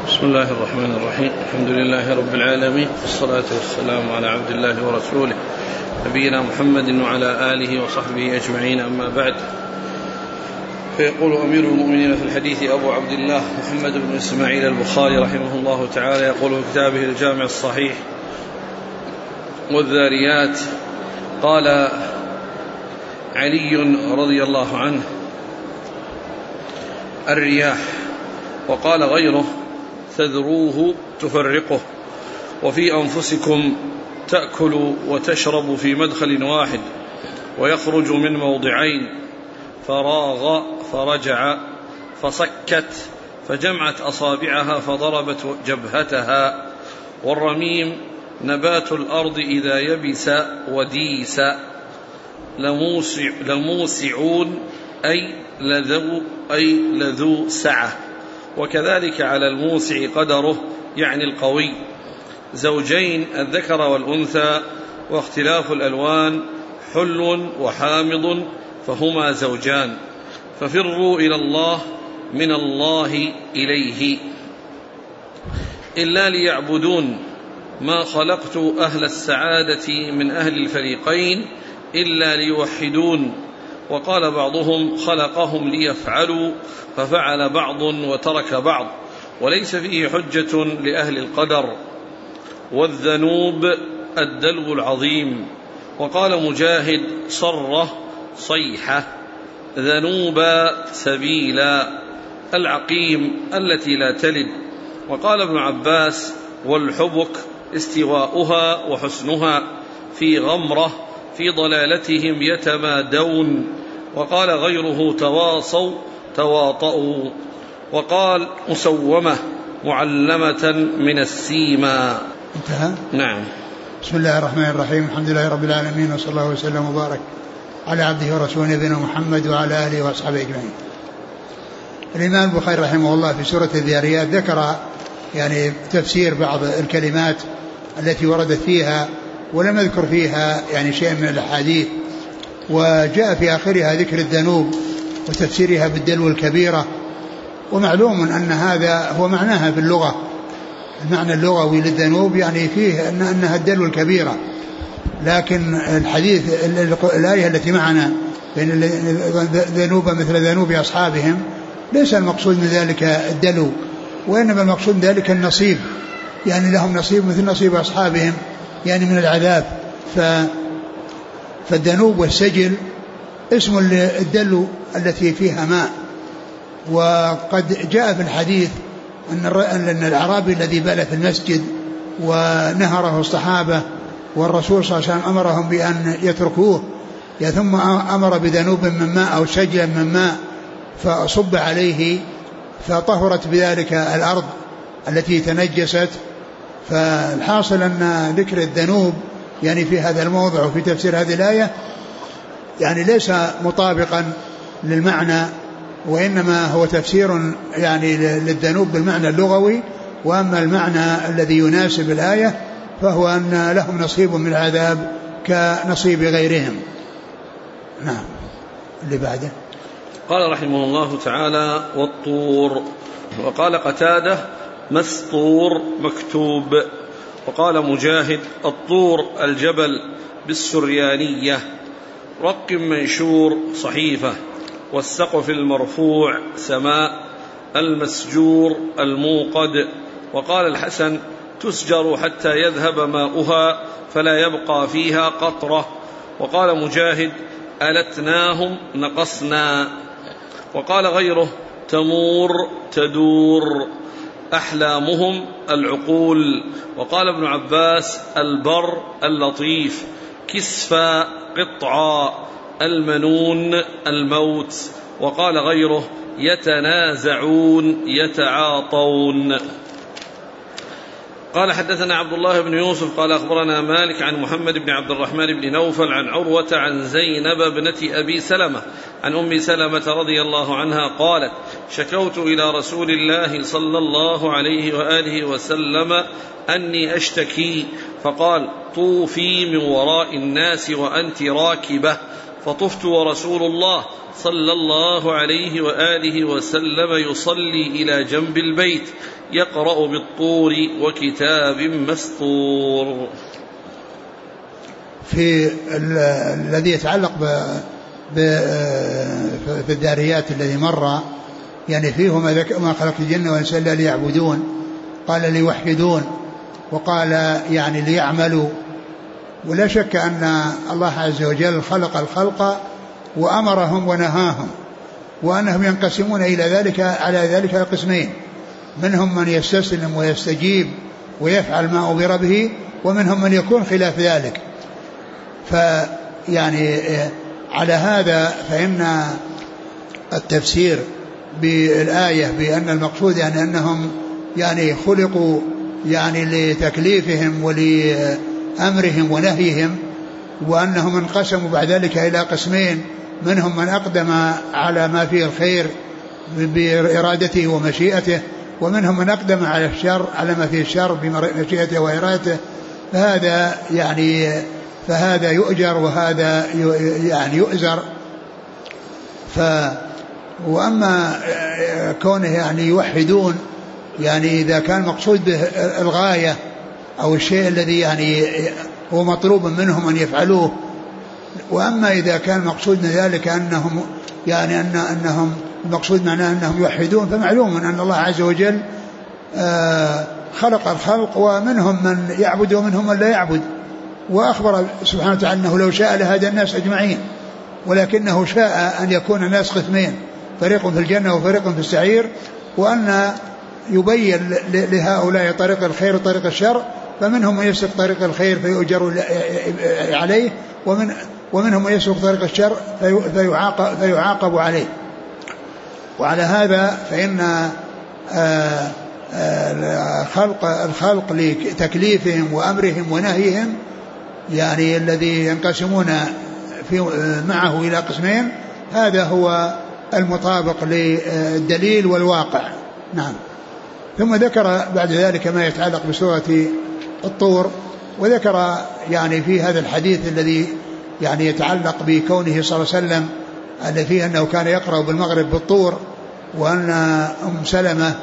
بسم الله الرحمن الرحيم. الحمد لله رب العالمين، والصلاة والسلام على عبد الله ورسوله نبينا محمد وعلى آله وصحبه أجمعين، أما بعد. فيقول أمير المؤمنين في الحديث أبو عبد الله محمد بن إسماعيل البخاري رحمه الله تعالى، يقول في كتابه الجامع الصحيح والذاريات: قال علي رضي الله عنه: الرياح. وقال غيره: تذروه تفرقه، وفي أنفسكم تأكل وتشرب في مدخل واحد، ويخرج من موضعين، فراغ فرجع فصكت فجمعت أصابعها فضربت جبهتها. والرميم نبات الأرض إذا يبس وديس، لموسعون أي لذو سعة. وكذلك على الموسع قدره، يعني القوي. زوجين الذكر والأنثى، واختلاف الألوان حل وحامض، فهما زوجان. ففروا إلى الله من الله إليه، إلا ليعبدون. ما خلقت أهل السعادة من أهل الفريقين إلا ليوحدون. وقال بعضهم: خلقهم ليفعلوا، ففعل بعض وترك بعض، وليس فيه حجة لأهل القدر. والذنوب الدلو العظيم. وقال مجاهد: صرة صيحة، ذنوبا سبيلا، العقيم التي لا تلد. وقال ابن عباس: والحبك استواؤها وحسنها، في غمرة في ضلالتهم يتمادون. وقال غيره: تواصوا تواطؤوا. وقال مسومة معلمة من السيما. انتهى. نعم. بسم الله الرحمن الرحيم. الحمد لله رب العالمين، وصلى الله وسلم وبارك على عبده ورسوله نبينا محمد وعلى آله وأصحابه أجمعين. الإمام البخاري رحمه الله في سورة الذاريات ذكر يعني تفسير بعض الكلمات التي وردت فيها، ولم يذكر فيها يعني شيء من الأحاديث. وجاء في آخرها ذكر الذنوب وتفسيرها بالدلو الكبيرة. ومعلوم أن هذا هو معناها في اللغة، المعنى اللغوي للذنوب يعني فيه أنها الدلو الكبيرة. لكن الحديث الآية التي معنا بين ذنوب مثل ذنوب أصحابهم، ليس المقصود من ذلك الدلو، وإنما المقصود من ذلك النصيب، يعني لهم نصيب مثل نصيب أصحابهم يعني من العذاب. فالذنوب والسجل اسم الدلو التي فيها ماء. وقد جاء في الحديث أن الأعرابي الذي بال في المسجد ونهره الصحابة، والرسول صلى الله عليه وسلم أمرهم بأن يتركوه، ثم أمر بذنوب من ماء أو سجلا من ماء فصب عليه، فطهرت بذلك الأرض التي تنجست. فالحاصل أن ذكر الذنوب يعني في هذا الموضع وفي تفسير هذه الآية يعني ليس مطابقا للمعنى، وإنما هو تفسير يعني للذنوب بالمعنى اللغوي. وأما المعنى الذي يناسب الآية فهو أن لهم نصيب من العذاب كنصيب غيرهم. نعم. اللي بعده قال رحمه الله تعالى: والطور. وقال قتادة: مسطور مكتوب. وقال مجاهد: الطور الجبل بالسريانية، رق منشور صحيفة، والسقف المرفوع سماء، المسجور الموقد. وقال الحسن: تسجر حتى يذهب ماؤها فلا يبقى فيها قطرة. وقال مجاهد: ألتناهم نقصنا. وقال غيره: تمور تدور، أحلامهم العقول. وقال ابن عباس: البر اللطيف، كسفى قطعا، المنون الموت. وقال غيره: يتنازعون يتعاطون. قال حدثنا عبد الله بن يوسف قال أخبرنا مالك عن محمد بن عبد الرحمن بن نوفل عن عروة عن زينب ابنة أبي سلمة عن أم سلمة رضي الله عنها قالت: شكوت إلى رسول الله صلى الله عليه وآله وسلم أني أشتكي، فقال: طوفي من وراء الناس وأنت راكبة. فطفت ورسول الله صلى الله عليه وآله وسلم يصلي إلى جنب البيت يقرأ بالطور وكتاب مسطور. في الذي يتعلق في الذاريات الذي مر يعني فيه ما خلق الجن والإنس إلا ليعبدون، قال ليوحدون، وقال يعني ليعملوا. ولا شك أن الله عز وجل خلق الخلق وأمرهم ونهاهم، وأنهم ينقسمون إلى ذلك على ذلك القسمين: منهم من يستسلم ويستجيب ويفعل ما أمر به، ومنهم من يكون خلاف ذلك. فيعني على هذا فإن التفسير بالآية بأن المقصود يعني أنهم يعني خلقوا يعني لتكليفهم ولأمرهم ونهيهم، وأنهم انقسموا بعد ذلك إلى قسمين: منهم من أقدم على ما فيه الخير بإرادته ومشيئته، ومنهم من أقدم على الشر على ما فيه الشر بمشيئته وإرادته. فهذا يؤجر وهذا يعني يؤزر. وأما كونه يعني يوحدون يعني إذا كان مقصود به الغاية أو الشيء الذي يعني هو مطلوب منهم أن يفعلوه. وأما إذا كان مقصود من ذلك أنهم يعني أنهم المقصود معناه أنهم يوحدون، فمعلوم أن الله عز وجل خلق الخلق ومنهم من يعبد ومنهم من لا يعبد، وأخبر سبحانه وتعالى أنه لو شاء لهدى الناس أجمعين، ولكنه شاء أن يكون الناس قسمين: فريق في الجنة وفريق في السعير، وأن يبين لهؤلاء طريق الخير وطريق الشر، فمنهم من يسلك طريق الخير فيؤجر عليه، ومنهم من يسلك طريق الشر فيعاقب عليه. وعلى هذا فإن الخلق لتكليفهم وأمرهم ونهيهم يعني الذي ينقسمون معه إلى قسمين، هذا هو المطابق للدليل والواقع. نعم. ثم ذكر بعد ذلك ما يتعلق بسورة الطور، وذكر يعني في هذا الحديث الذي يعني يتعلق بكونه صلى الله عليه وسلم الذي فيه أنه كان يقرأ بالمغرب بالطور، وأن أم سلمة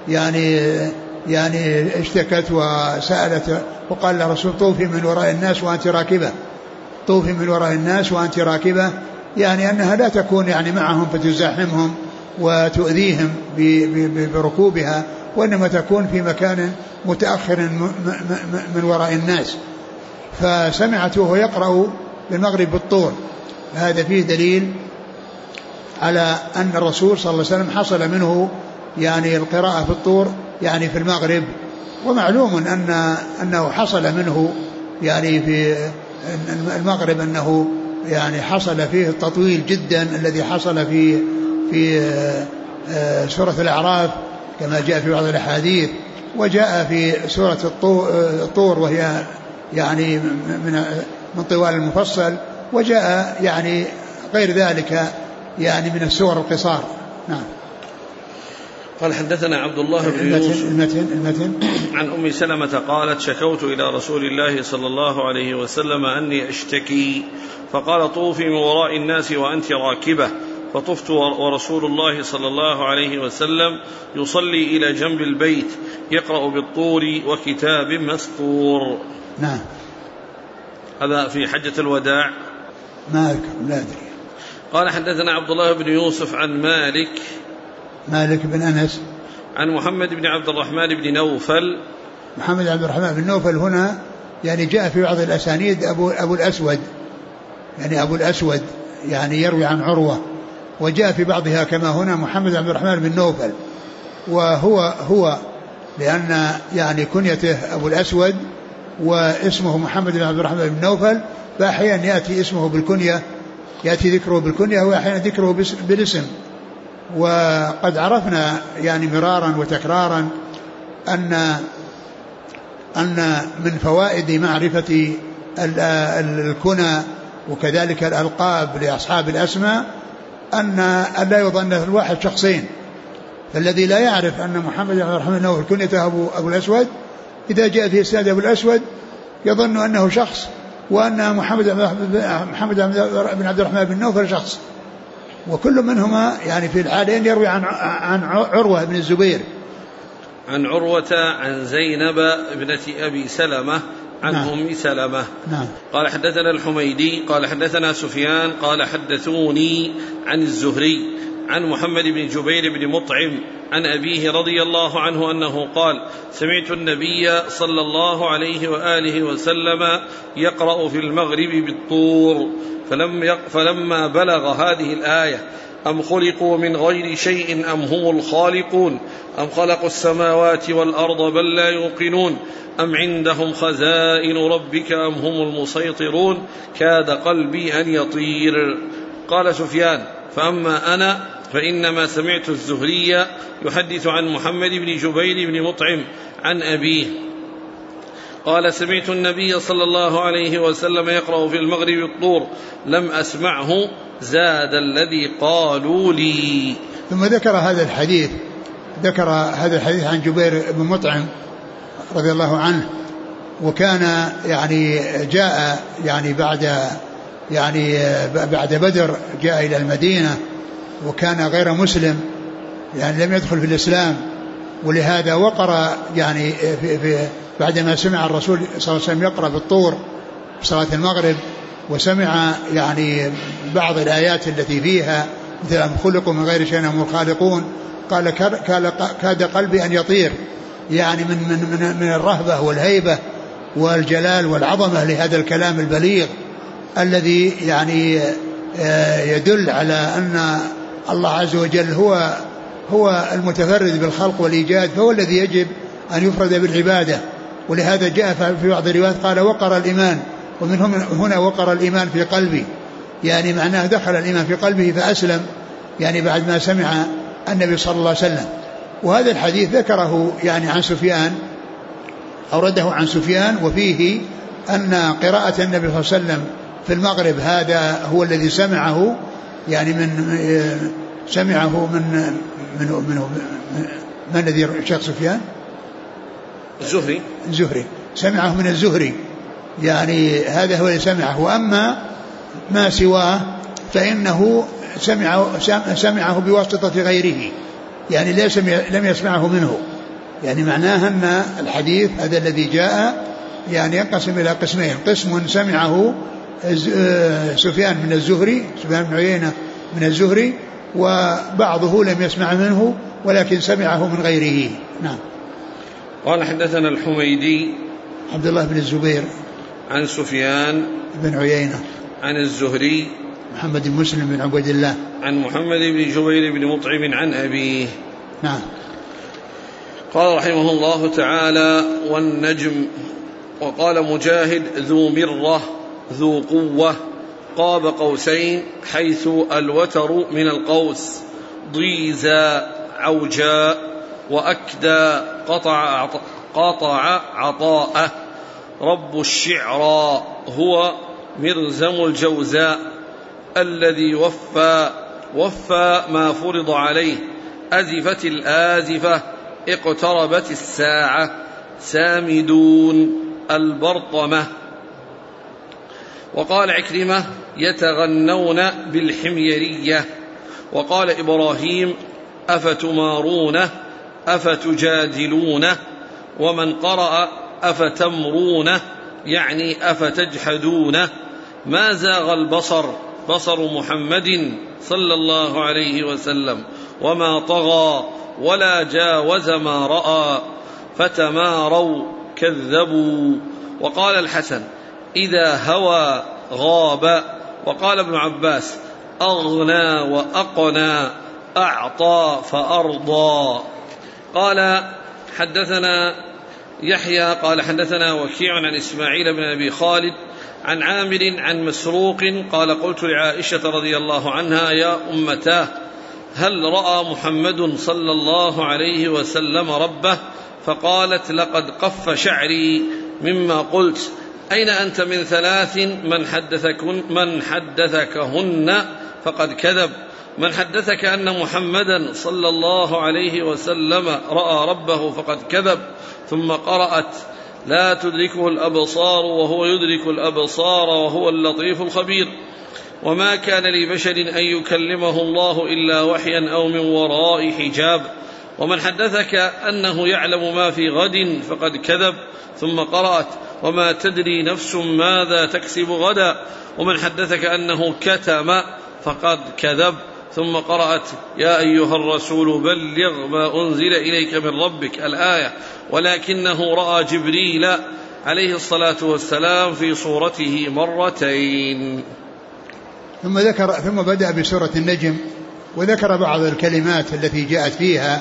يعني اشتكت وسألت وقال لرسول: طوفي من وراء الناس وأنت راكبة، طوفي من وراء الناس وأنت راكبة، يعني أنها لا تكون يعني معهم فتزاحمهم وتؤذيهم بركوبها، وإنما تكون في مكان متأخر من وراء الناس. فسمعته وهو يقرأ بالمغرب بالطور. هذا فيه دليل على أن الرسول صلى الله عليه وسلم حصل منه يعني القراءة في الطور يعني في المغرب، ومعلوم أنه حصل منه يعني في المغرب أنه يعني حصل فيه التطويل جدا الذي حصل في سورة الأعراف كما جاء في بعض الأحاديث، وجاء في سورة الطور وهي يعني من طوال المفصل، وجاء يعني غير ذلك يعني من السور القصار. نعم. قال: حدثنا عبد الله بن يوسف المتن عن أم سلمة قالت: شكوت إلى رسول الله صلى الله عليه وسلم أني أشتكي، فقال: طوفي من وراء الناس وأنت راكبة، فطفت ورسول الله صلى الله عليه وسلم يصلي إلى جنب البيت يقرأ بالطور وكتاب مسطور. نعم. هذا في حجة الوداع. لا أدري. قال: حدثنا عبد الله بن يوسف عن مالك بن أنس عن محمد بن عبد الرحمن بن نوفل. محمد عبد الرحمن بن نوفل هنا يعني جاء في بعض الأسانيد أبو الأسود يعني يروي عن عروة، وجاء في بعضها كما هنا محمد عبد الرحمن بن نوفل، وهو لأن يعني كنيته أبو الأسود واسمه محمد بن عبد الرحمن بن نوفل، فأحيانا يأتي اسمه بالكنية، يأتي ذكره بالكنية وأحيانا ذكره بالاسم. وقد عرفنا يعني مرارا وتكرارا أن من فوائد معرفة الكنى وكذلك الألقاب لأصحاب الأسماء أن لا يظن الواحد شخصين. فالذي لا يعرف أن محمد بن عبد الرحمن نوفل كنيته أبو الأسود، إذا جاء في إسناد أبو الأسود يظن أنه شخص، وأن محمد بن عبد الرحمن بن نوفل شخص، وكل منهما يعني في الحالين يروي عن عروة بن الزبير عن عروة عن زينب ابنة أبي سلمة عن أم سلمة. قال حدثنا الحميدي قال حدثنا سفيان قال حدثوني عن الزهري عن محمد بن جبير بن مطعم عن أبيه رضي الله عنه أنه قال سمعت النبي صلى الله عليه وآله وسلم يقرأ في المغرب بالطور فلما بلغ هذه الآية أم خلقوا من غير شيء أم هم الخالقون أم خلقوا السماوات والأرض بل لا يوقنون أم عندهم خزائن ربك أم هم المسيطرون كاد قلبي أن يطير. قال سفيان فأما أنا فإنما سمعت الزهري يحدث عن محمد بن جبير بن مطعم عن أبيه قال سمعت النبي صلى الله عليه وسلم يقرأ في المغرب الطور لم أسمعه زاد الذي قالوا لي. ثم ذكر هذا الحديث عن جبير بن مطعم رضي الله عنه، وكان يعني جاء يعني بعد بدر جاء إلى المدينة وكان غير مسلم، يعني لم يدخل في الإسلام، ولهذا وقر يعني بعدما سمع الرسول صلى الله عليه وسلم يقرأ بالطور في صلاة المغرب وسمع يعني بعض الآيات التي فيها مثل أم خلقوا من غير شيء هم الخالقون قال كاد قلبي أن يطير، يعني من الرهبة والهيبة والجلال والعظمة لهذا الكلام البليغ الذي يعني يدل على أن الله عز وجل هو المتفرد بالخلق والإيجاد، فهو الذي يجب أن يفرد بالعبادة. ولهذا جاء في بعض الروايات قال وقر الإيمان، ومن هنا وقر الإيمان في قلبي، يعني معناه دخل الإيمان في قلبه فأسلم، يعني بعد ما سمع النبي صلى الله عليه وسلم. وهذا الحديث ذكره يعني عن سفيان، أورده عن سفيان، وفيه أن قراءة النبي صلى الله عليه وسلم في المغرب هذا هو الذي سمعه، يعني سمعه من الذي شيخ سفيان الزهري سمعه من الزهري، يعني هذا هو الذي سمعه. وأما ما سواه فإنه سمعه بواسطة غيره، يعني لم يسمعه منه، يعني معناه أن الحديث هذا الذي جاء يعني ينقسم إلى قسمين، قسم سمعه سفيان من الزهري، سفيان بن عيينة من الزهري، وبعضه لم يسمع منه ولكن سمعه من غيره. نعم. قال حدثنا الحميدي عبد الله بن الزبير عن سفيان بن عيينة عن الزهري محمد بن مسلم بن عبد الله عن محمد بن جبير بن مطعم عن أبيه. نعم. قال رحمه الله تعالى والنجم. وقال مجاهد ذو مرة ذو قوة قاب قوسين حيث الوتر من القوس ضيزا عوجاء وأكدى قطع عطاءه رب الشعرى هو مرزم الجوزاء الذي وفى ما فرض عليه أزفت الآزفة اقتربت الساعة سامدون البرطمة. وقال عكرمة يتغنون بالحميرية. وقال إبراهيم أفتمارونه أفتجادلونه. ومن قرأ أفتمرونه يعني أفتجحدونه. ما زاغ البصر بصر محمد صلى الله عليه وسلم وما طغى ولا جاوز ما رأى فتماروا كذبوا. وقال الحسن إذا هوى غاب. وقال ابن عباس أغنى وأقنى أعطى فأرضى. قال حدثنا يحيى قال حدثنا وكيع عن إسماعيل بن أبي خالد عن عامر عن مسروق قال قلت لعائشة رضي الله عنها يا أمتاه هل رأى محمد صلى الله عليه وسلم ربه؟ فقالت لقد قف شعري مما قلت. أين أنت من ثلاث من حدثكهن فقد كذب. من حدثك أن محمدا صلى الله عليه وسلم رأى ربه فقد كذب. ثم قرأت لا تدركه الأبصار وهو يدرك الأبصار وهو اللطيف الخبير. وما كان لبشر أن يكلمه الله إلا وحيا أو من وراء حجاب. ومن حدثك أنه يعلم ما في غد فقد كذب. ثم قرأت وما تدري نفس ماذا تكسب غدا. ومن حدثك أنه كتم فقد كذب. ثم قرأت يا أيها الرسول بلغ ما أنزل إليك من ربك الآية. ولكنه رأى جبريل عليه الصلاة والسلام في صورته مرتين. ثم بدأ بسورة النجم وذكر بعض الكلمات التي جاءت فيها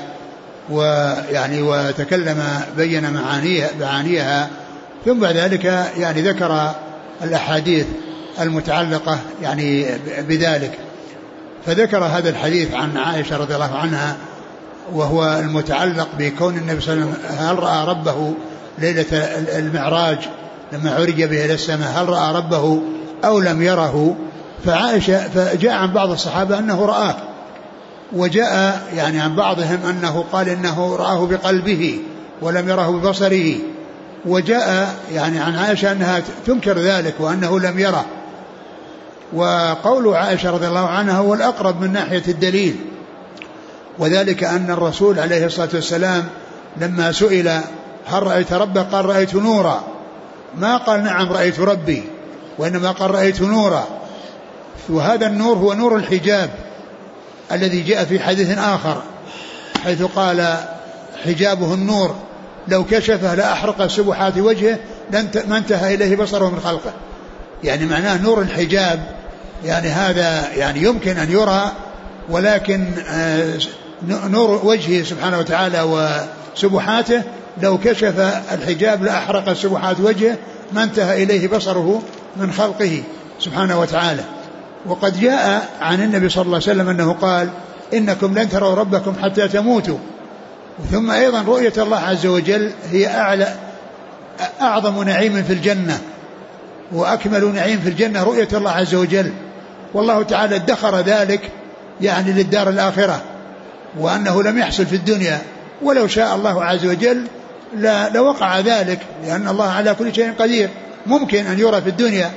وتكلم بين معانيها. ثم بعد ذلك ذكر الأحاديث المتعلقة بذلك. فذكر هذا الحديث عن عائشة رضي الله عنها وهو المتعلق بكون النبي صلى الله عليه وسلم هل رأى ربه ليلة المعراج لما عرج به إلى السماء، هل رأى ربه أو لم يره. فجاء عن بعض الصحابة أنه رآه، وجاء عن بعضهم أنه قال إنه رآه بقلبه ولم يره ببصره. وجاء عن عائشة أنها تنكر ذلك وأنه لم يره. وقول عائشة رضي الله عنها هو الأقرب من ناحية الدليل، وذلك أن الرسول عليه الصلاة والسلام لما سئل هل رأيت ربك قال رأيت نورا، ما قال نعم رأيت ربي، وإنما قال رأيت نورا. وهذا النور هو نور الحجاب الذي جاء في حديث آخر حيث قال حجابه النور لو كشفه لأحرق سبحات وجهه ما انتهى إليه بصره من خلقه. معناه نور الحجاب هذا يمكن أن يرى، ولكن نور وجهه سبحانه وتعالى وسبحاته لو كشف الحجاب لأحرق سبحات وجهه ما انتهى إليه بصره من خلقه سبحانه وتعالى. وقد جاء عن النبي صلى الله عليه وسلم أنه قال إنكم لن تروا ربكم حتى تموتوا. ثم أيضا رؤية الله عز وجل هي أعظم نعيم في الجنة وأكمل نعيم في الجنة، رؤية الله عز وجل. والله تعالى ادخر ذلك للدار الآخرة، وأنه لم يحصل في الدنيا، ولو شاء الله عز وجل لوقع ذلك، لأن الله على كل شيء قدير. ممكن أن يرى في الدنيا،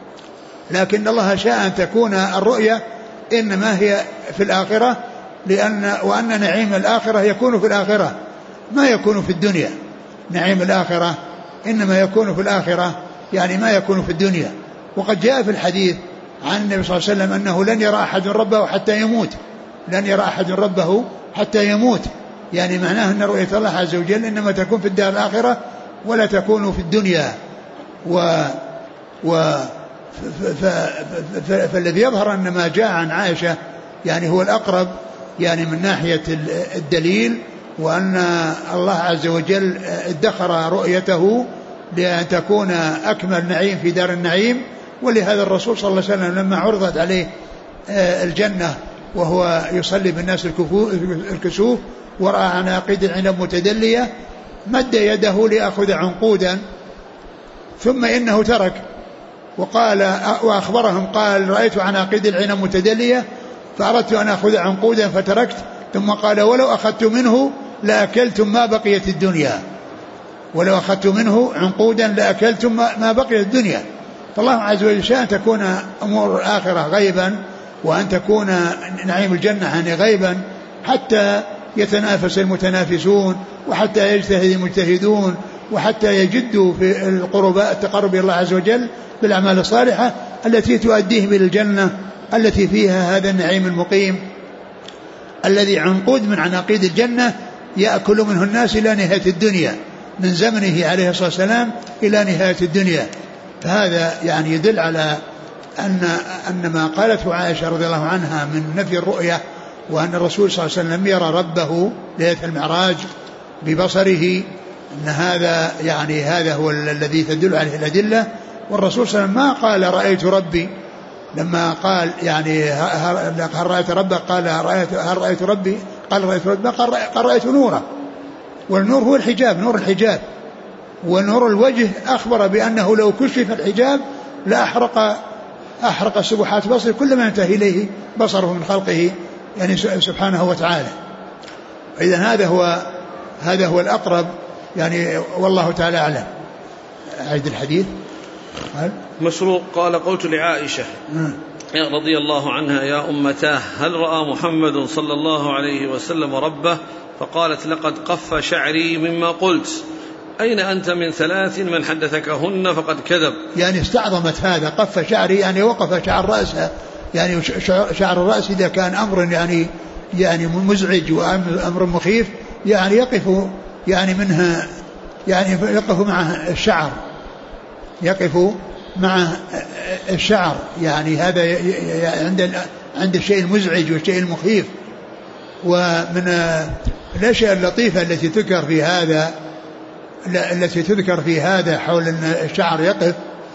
لكن الله شاء أن تكون الرؤية إنما هي في الآخرة، وأن نعيم الآخرة يكون في الآخرة ما يكون في الدنيا. نعيم الآخرة إنما يكون في الآخرة ما يكون في الدنيا. وقد جاء في الحديث عن النبي صلى الله عليه وسلم أنه لن يرى أحد ربه حتى يموت، لن يرى أحد ربه حتى يموت. معناه أن رؤية الله عز وجل إنما تكون في الدار الآخرة ولا تكون في الدنيا. فالذي يظهر أن ما جاء عن عائشة هو الأقرب من ناحية الدليل، وأن الله عز وجل ادخر رؤيته لأن تكون أكمل نعيم في دار النعيم. ولهذا الرسول صلى الله عليه وسلم لما عرضت عليه الجنة وهو يصلي بالناس الكسوف ورأى عناقيد العنب متدلية مد يده ليأخذ عنقودا، ثم إنه ترك وأخبرهم قال رأيت عناقيد العنب متدلية فأردت أن أخذ عنقودا فتركت، ثم قال ولو أخذت منه لأكلتم ما بقيت الدنيا، ولو أخذت منه عنقودا لأكلتم ما بقيت الدنيا. فالله عز وجل شاء أن تكون أمور الآخرة غيبا، وأن تكون نعيم الجنة غيبا، حتى يتنافس المتنافسون، وحتى يجتهد المجتهدون، وحتى يجدوا في التقرب إلى الله عز وجل بالأعمال الصالحة التي تؤديهم إلى الجنة التي فيها هذا النعيم المقيم الذي عنقود من عناقيد الجنة يأكل منه الناس إلى نهاية الدنيا، من زمنه عليه الصلاة والسلام إلى نهاية الدنيا. فهذا يدل على أن ما قالته عائشة رضي الله عنها من نفي الرؤية، وأن الرسول صلى الله عليه وسلم يرى ربه ليلة المعراج ببصره، أن هذا هو الذي تدل عليه الأدلة. والرسول صلى الله عليه وسلم ما قال رأيت ربي، لما قال هل رأيت ربك قال هل رأيت ربي قال رأيت ربي، قال رأيت نورا، والنور هو الحجاب، نور الحجاب. ونور الوجه أخبر بأنه لو كشف الحجاب أحرق سبحات بصره كلما انتهى إليه بصره من خلقه سبحانه وتعالى. إذن هذا هو الأقرب والله تعالى أعلم. أعيد الحديث. مسروق قال قلت لعائشة رضي الله عنها: يا أمتاه، هل رأى محمد صلى الله عليه وسلم ربه؟ فقالت: لقد قف شعري مما قلت. أين أنت من 3 من حدثكهن فقد كذب. يعني استعظمت هذا، قف شعري يعني وقف شعر رأسه، يعني شعر الرأس إذا كان أمر يعني مزعج وأمر مخيف يعني يقف يعني منها، يعني يقف معه الشعر، يقف مع الشعر، يعني هذا عند الشيء المزعج والشيء المخيف. ومن الأشياء اللطيفة التي تذكر في هذا حول أن الشعر يقف،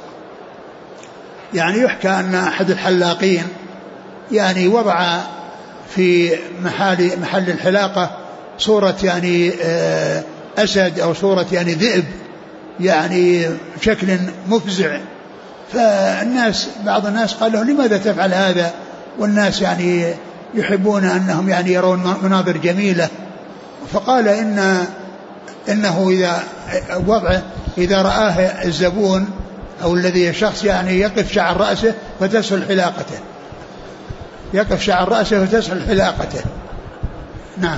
يعني يحكى أن أحد الحلاقين يعني وضع في محل الحلاقة صورة يعني أسد أو صورة يعني ذئب، يعني شكل مفزع. فالناس بعض الناس قال له: لماذا تفعل هذا؟ والناس يعني يحبون أنهم يعني يرون مناظر جميلة. فقال إنه إذا رآه الزبون أو الذي الشخص يعني يقف شعر رأسه فتسهل حلاقته، يقف شعر رأسه فتسهل حلاقته. نعم.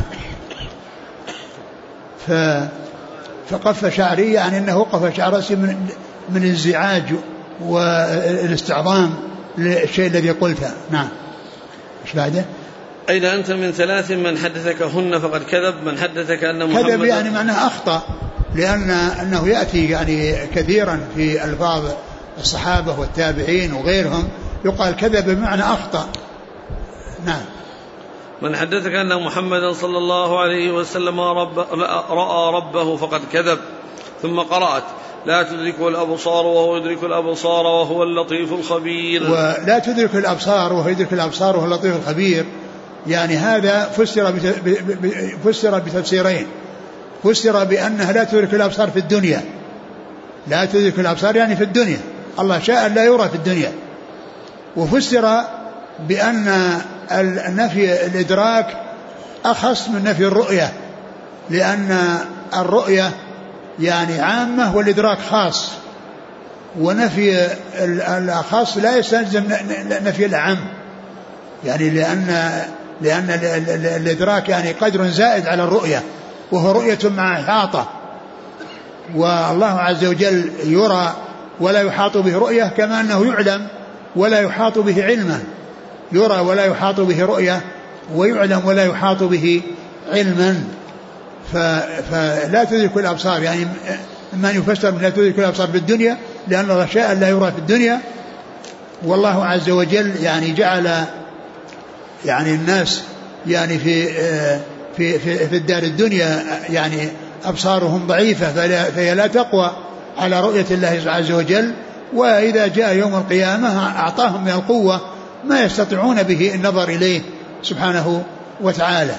فقف شعري يعني أنه وقف شعر رأسه من الانزعاج والاستعظام للشيء الذي قلته. نعم. ايش بعده؟ أين أنت من 3 من حدثكهن فقد كذب. من حدثك أن محمد كذب يعني معناه أخطأ، لأنه يأتي يعني كثيرا في ألفاظ الصحابة والتابعين وغيرهم يقال كذب بمعنى أخطأ. نعم. من حدثك أن محمدا صلى الله عليه وسلم رأى ربه فقد كذب. ثم قرأت: لا تدركه الأبصار وهو يدرك الأبصار وهو اللطيف الخبير. ولا تدرك الأبصار وهو يدرك الأبصار وهو اللطيف الخبير، يعني هذا فسر بتفسيرين. فسر بأنها لا تدرك الأبصار في الدنيا، لا تدرك الأبصار يعني في الدنيا، الله شاء لا يرى في الدنيا. وفسر بأن نفي الإدراك أخص من نفي الرؤية، لأن الرؤية يعني عامة والإدراك خاص، ونفي الخاص لا يستلزم نفي العام، يعني لأن الإدراك يعني قدر زائد على الرؤية، وهو رؤية مع إحاطة. والله عز وجل يرى ولا يحاط به رؤية، كما أنه يعلم ولا يحاط به علما. يرى ولا يحاط به رؤية، ويعلم ولا يحاط به علما. فلا تدرك الأبصار يعني ما يفسر لا تدرك الأبصار بالدنيا، لأن الله شاء لا يرى في الدنيا. والله عز وجل يعني جعل يعني الناس يعني في الدار الدنيا يعني أبصارهم ضعيفة، فهي لا تقوى على رؤية الله عز وجل. وإذا جاء يوم القيامة أعطاهم من القوة ما يستطيعون به النظر إليه سبحانه وتعالى.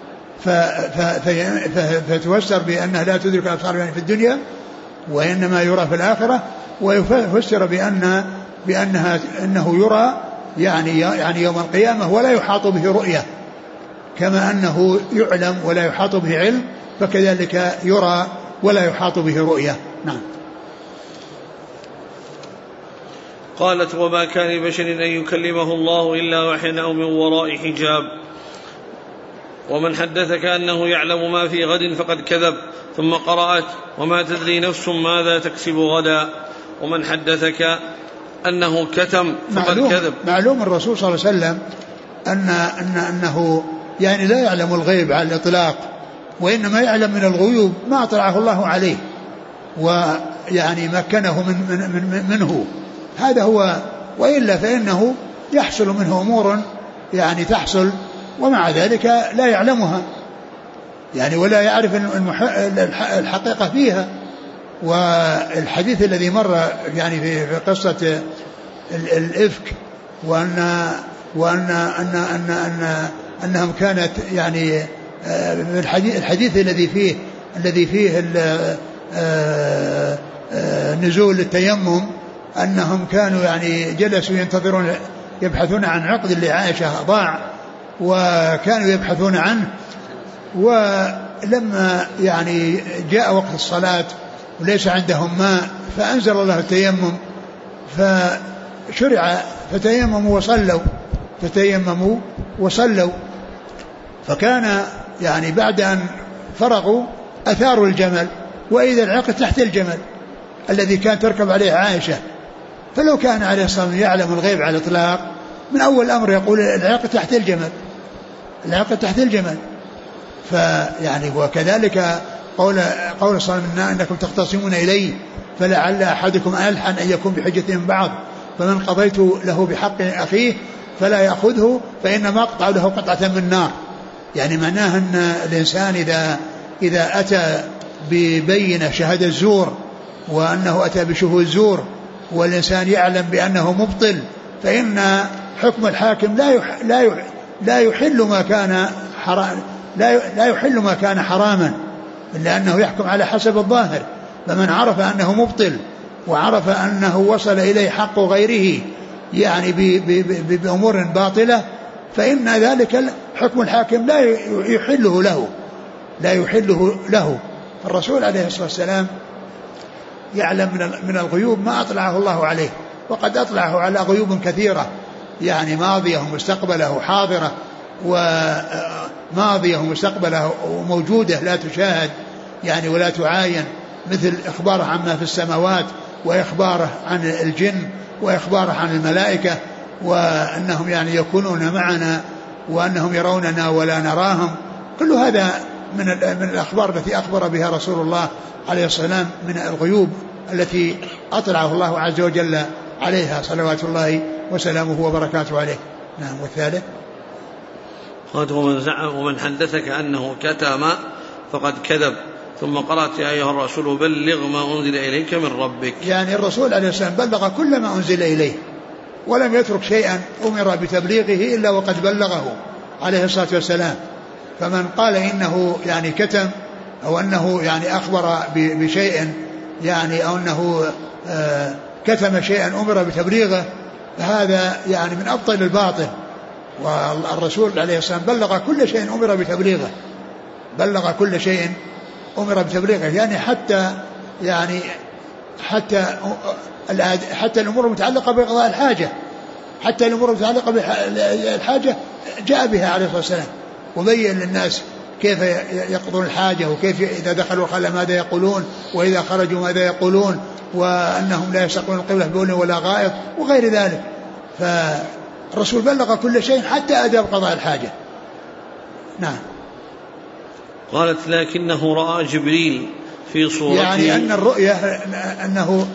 فتفسر بأنها لا تدرك الأبصار يعني في الدنيا، وإنما يرى في الآخرة. ويفسر أنه يرى يعني يوم القيامة ولا يحاط به رؤية، كما أنه يعلم ولا يحاط به علم، فكذلك يرى ولا يحاط به رؤية. نعم. قالت: وما كان لبشر أن يكلمه الله إلا وحيا أو من وراء حجاب. ومن حدثك أنه يعلم ما في غد فقد كذب. ثم قرأت: وما تدري نفس ماذا تكسب غدا. ومن حدثك أنه كتم فقد كذب. معلوم الرسول صلى الله عليه وسلم أنه يعني لا يعلم الغيب على الإطلاق، وإنما يعلم من الغيوب ما أطلعه الله عليه ويعني مكنه منه. هذا هو، وإلا فإنه يحصل منه أمور يعني تحصل ومع ذلك لا يعلمها يعني ولا يعرف الحقيقة فيها. والحديث الذي مر يعني في قصة الإفك أنهم كانت يعني الحديث الذي فيه نزول التيمم، أنهم كانوا يعني جلسوا ينتظرون يبحثون عن عقد لعائشة ضاع، وكانوا يبحثون عنه. ولما يعني جاء وقت الصلاة وليس عندهم ماء فأنزل الله التيمم، فشرع فتيمموا وصلوا. فكان يعني بعد أن فرغوا أثاروا الجمل، وإذا العقد تحت الجمل الذي كان تركب عليه عائشة. فلو كان عليه الصلاة والسلام يعلم الغيب على الإطلاق من أول الأمر يقول العقد تحت الجمل، العقد تحت الجمل. فيعني وكذلك قول صلى الله عليه وسلم إنكم تختصمون إليه فلعل أحدكم ألحن أن يكون بحجة من بعض، فمن قضيت له بحق أخيه فلا يأخذه فإنما أقطع له قطعة من نار. يعني معناه أن الإنسان إذا أتى ببينة شهادة الزور وأنه أتى بشهود زور والإنسان يعلم بأنه مبطل، فإن حكم الحاكم لا يحل ما كان حرام، لا يحل ما كان حراما، لأنه يحكم على حسب الظاهر. فمن عرف أنه مبطل وعرف أنه وصل إليه حق غيره يعني بأمور باطلة، فإن ذلك حكم الحاكم لا يحله له. الرسول عليه الصلاة والسلام يعلم من الغيوب ما أطلعه الله عليه، وقد أطلعه على غيوب كثيرة يعني ماضية ومستقبله، حاضرة وماضية ومستقبله وموجودة لا تشاهد يعني ولا تعاين، مثل إخباره عما في السماوات، وإخباره عن الجن، وإخباره عن الملائكة، وأنهم يعني يكونون معنا وأنهم يروننا ولا نراهم. كل هذا من الأخبار التي أخبر بها رسول الله عليه الصلاة والسلام من الغيوب التي أطلعه الله عز وجل عليها صلوات الله وسلامه وبركاته عليه. نعم. والثالث قال ومن حدثك أنه كتم فقد كذب، ثم قرأت يا أيها الرسول بلغ ما أنزل إليك من ربك. يعني الرسول عليه السلام بلغ كل ما أنزل إليه ولم يترك شيئا أمر بتبليغه إلا وقد بلغه عليه الصلاة والسلام. فمن قال إنه يعني كتم أو أنه يعني أخبر بشيء يعني أو أنه كتم شيئا أمر بتبليغه فهذا يعني من أبطل الباطل. والرسول عليه السلام بلغ كل شيء أمر بتبليغه، بلغ كل شيء أمر بتبليغه، يعني حتى الأمور المتعلقة بقضاء الحاجة، حتى الأمور المتعلقة بالحاجة جاء بها عليه الصلاة والسلام، وبين للناس كيف يقضون الحاجة، وكيف إذا دخلوا الخلاء ماذا يقولون، وإذا خرجوا ماذا يقولون، وأنهم لا يستقبلون القبلة بول ولا غائط وغير ذلك. فالرسول بلغ كل شيء حتى آداب قضاء الحاجة. نعم. قالت لكنه رأى جبريل في صورته، يعني أن الرؤية أنه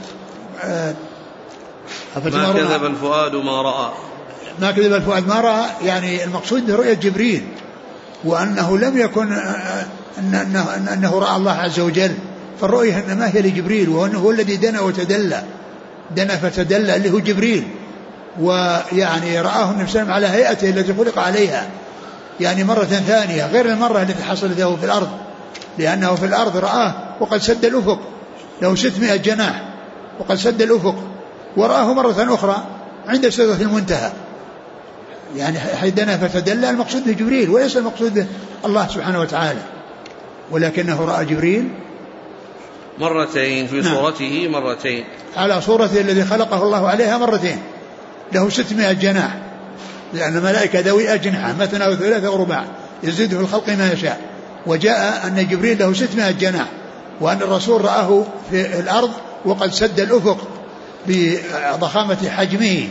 ما كذب الفؤاد ما رأى، ما كذب الفؤاد ما رأى، يعني المقصود برؤية جبريل، وأنه لم يكن أنه رأى الله عز وجل. فالرؤية إنما هي لجبريل، وأنه هو الذي دنا فتدلى اللي هو جبريل، ويعني رآه النبي صلى الله عليه وسلم على هيئته التي خلق عليها يعني مرة ثانية غير المرة التي حصلت له في الأرض، لأنه في الأرض رآه وقد سد الأفق له 600 جناح وقد سد الأفق، ورآه مرة أخرى عند سدرة المنتهى. يعني حيدنا فتدلى المقصود به جبريل وليس المقصود به الله سبحانه وتعالى، ولكنه رأى جبريل مرتين في صورته مرتين، على صورته الذي خلقه الله عليها مرتين، له 600 جناح، لأن ملائكة ذوي أجنحة مثنى وثلاثة ورباع يزيد في الخلق ما يشاء. وجاء أن جبريل له 600 جناح، وأن الرسول رآه في الأرض وقد سد الأفق بضخامة حجمه.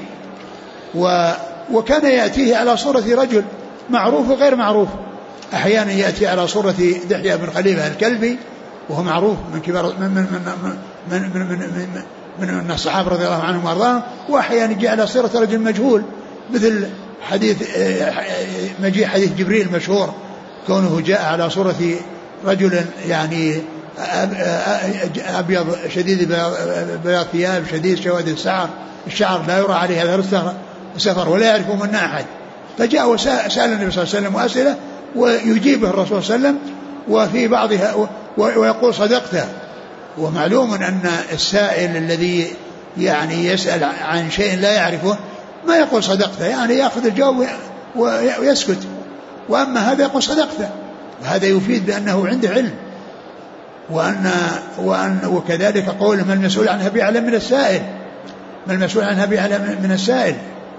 وكان يأتيه على صورة رجل معروف وغير معروف، أحيانا يأتي على صورة دحية بن خليفة الكلبي وهو معروف من كبار من الصحابة رضي الله عنهم وارضاهم، وأحيانا يجي على صورة رجل مجهول، مثل مجيء حديث جبريل المشهور كونه جاء على صورة رجل يعني أبيض شديد بياض ثياب شديد سواد الشعر لا يرى عليه هذا السفر ولا يعرفه من أحد. فجاء وسأل النبي صلى الله عليه وسلم وأسئلة ويجيبه الرسول صلى الله عليه وسلم، وفي بعضها ويقول صدقت. ومعلوم أن السائل الذي يعني يسأل عن شيء لا يعرفه ما يقول صدقت، يعني يأخذ الجواب ويسكت، وأما هذا يقول صدقت، وهذا يفيد بأنه عنده علم، وكذلك قوله ما المسؤول عنها بأعلم من السائل، ما المسؤول عنها بأعلم من السائل،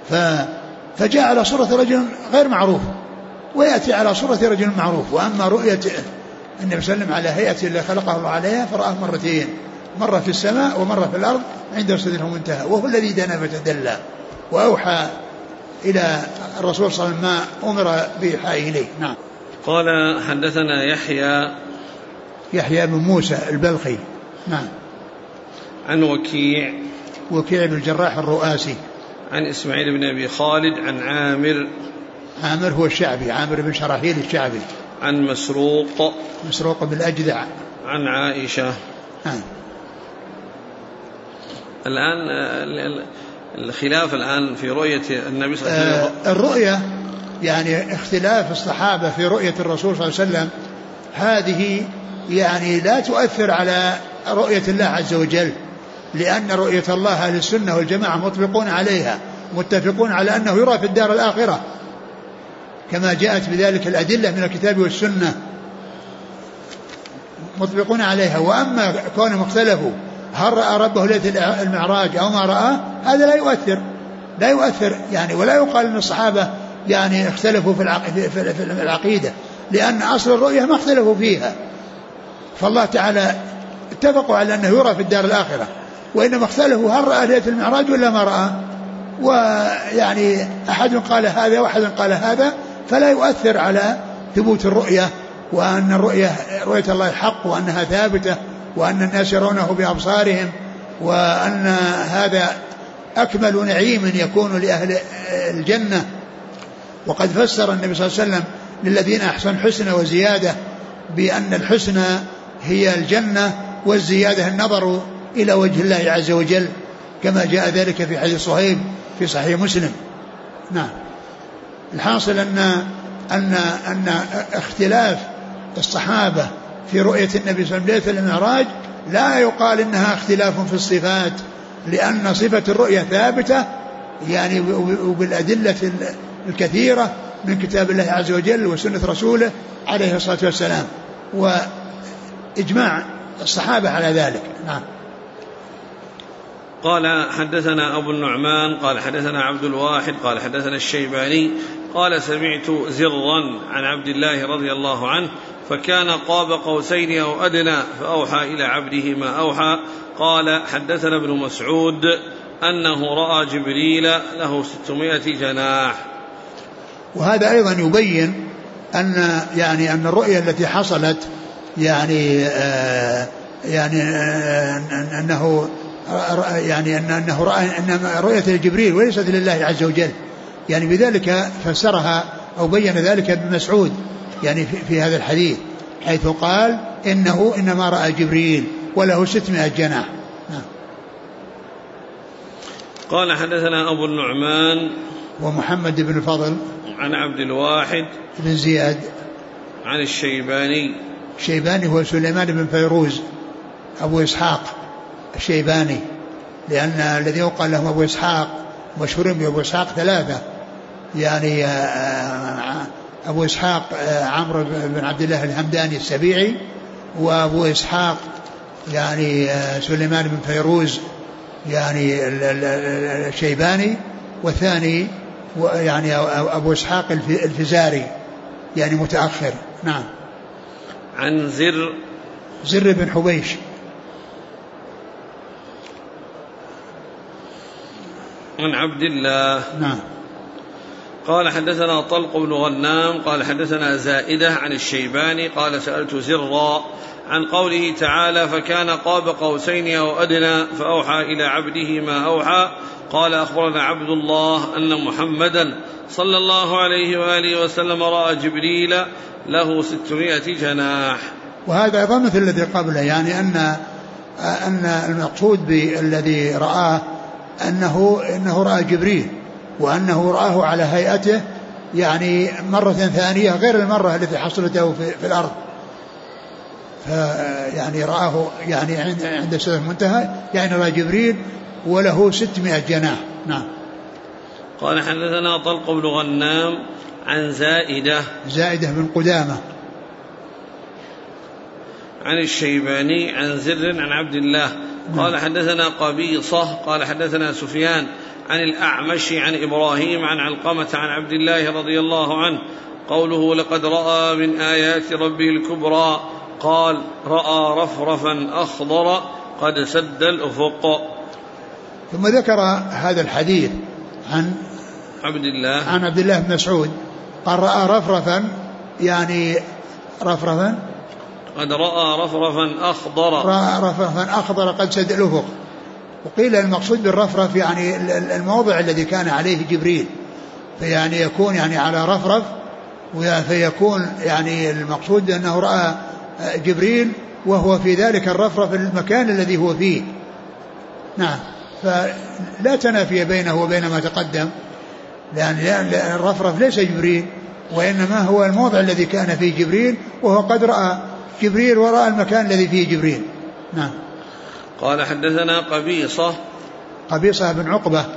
فجاء على صورة رجل غير معروف ويأتي على صورة رجل معروف. وأما رؤية النبي صلى الله عليه وسلم على هيئة اللي خلقه الله عليها فرآه مرتين، مرة في السماء ومرة في الأرض عند سدره المنتهى، وهو الذي دنا فتدلى وأوحى إلى الرسول صلى الله عليه وسلم ما أمر بإيحاء إليه. نعم. قال حدثنا يحيى بن موسى البلخي. نعم. عن وكيع بن الجراح الرؤاسي. عن إسماعيل بن أبي خالد. عن عامر هو الشعبي، عامر بن شراحيل الشعبي. عن مسروق بن الأجدع. عن عائشة. الآن الخلاف الآن في رؤية النبي صلى الله عليه وسلم. الرؤية يعني اختلاف الصحابة في رؤية الرسول صلى الله عليه وسلم هذه يعني لا تؤثر على رؤية الله عز وجل، لأن رؤية الله أهل السنة والجماعة مطلقون عليها، متفقون على أنه يرى في الدار الآخرة كما جاءت بذلك الأدلة من الكتاب والسنة، مطلقون عليها. وأما كونهم اختلفوا هل رأى ربه ليلة المعراج أو ما رأى، هذا لا يؤثر يعني، ولا يقال أن الصحابة يعني اختلفوا في العقيدة، لأن أصل الرؤية ما اختلفوا فيها. فالله تعالى اتفقوا على أنه يرى في الدار الآخرة، وإنما اختلفوا هل رأى ليلة المعراج ولا ما رأى. ويعني أحد قال هذا وأحد قال هذا، فلا يؤثر على ثبوت الرؤية، وأن رؤية الله حق وأنها ثابتة، وأن الناس يرونه بأبصارهم، وأن هذا أكمل نعيم يكون لأهل الجنة. وقد فسر النبي صلى الله عليه وسلم للذين أحسنوا الحسنى وزيادة بأن الحسنى هي الجنة، والزيادة النظر إلى وجه الله عز وجل، كما جاء ذلك في حديث صهيب في صحيح مسلم. نعم. الحاصل أن اختلاف الصحابة في رؤية النبي صلى الله عليه وسلم ليلة المعراج لا يقال إنها اختلاف في الصفات، لأن صفة الرؤية ثابتة يعني وبالأدلة الكثيرة من كتاب الله عز وجل وسنة رسوله عليه الصلاة والسلام، وإجماع الصحابة على ذلك. نعم. قال حدثنا أبو النعمان قال حدثنا عبد الواحد قال حدثنا الشيباني قال سمعت زرا عن عبد الله رضي الله عنه فكان قاب قوسين أو أدنى فأوحى إلى عبده ما أوحى. قال حدثنا ابن مسعود أنه رأى جبريل له 600 جناح. وهذا أيضا يبين أن الرؤية التي حصلت يعني أنه رأى أن رؤية جبريل وليست لله عز وجل، يعني بذلك فسرها أو بين ذلك ابن مسعود يعني في هذا الحديث، حيث قال إنما رأى جبريل وله 600 جناح. قال حدثنا أبو النعمان ومحمد بن الفضل عن عبد الواحد بن زياد عن الشيباني هو سليمان بن فيروز أبو إسحاق الشيباني، لأن الذي يقال لهم أبو إسحاق مشهورين بأبو إسحاق ثلاثة، يعني أبو إسحاق عمرو بن عبد الله الهمداني السبيعي، وأبو إسحاق يعني سليمان بن فيروز يعني الشيباني، والثاني يعني أبو إسحاق الفزاري يعني متأخر. نعم. عن زر بن حبيش. عن عبد الله. نعم. قال حدثنا طلق بن غنام قال حدثنا زائدة عن الشيباني قال سألت زرا عن قوله تعالى فكان قاب قوسين أو أدنى فأوحى إلى عبده ما أوحى. قال أخبرنا عبد الله أن محمدا صلى الله عليه وآله وسلم رأى جبريل له 600 جناح. وهذا أيضا مثل الذي قبله، يعني أن المقصود بالذي رآه أنه رأى جبريل، وأنه رآه على هيئته يعني مرة ثانية غير المرة التي حصلته في الأرض، يعني رآه يعني عند سدرة المنتهى، يعني رأى جبريل وله 600 جناح. نعم. قال حدثنا طلق بن غنام عن زائدة بن قدامة عن الشيباني عن زر عن عبد الله قال حدثنا قبيصة قال حدثنا سفيان عن الأعمش عن إبراهيم عن علقمة عن عبد الله رضي الله عنه قوله لقد رأى من آيات ربه الكبرى قال رأى رفرفا أخضر قد سد الأفق. ثم ذكر هذا الحديث عن عبد الله بن مسعود قال رأى رفرفا يعني رفرفا قد رأى رفرفا أخضر رأى رفرفا أخضر قد سد الأفق. وقيل المقصود بالرفرف يعني الموضع الذي كان عليه جبريل فيعني يكون يعني على رفرف فيكون يعني المقصود أنه رأى جبريل وهو في ذلك الرفرف المكان الذي هو فيه. نعم فلا تنافي بينه وبين ما تقدم لأن الرفرف ليس جبريل وإنما هو الموضع الذي كان فيه جبريل وهو قد رأى جبريل ورأى المكان الذي فيه جبريل. نعم. قال حدثنا قبيصة بن عقبة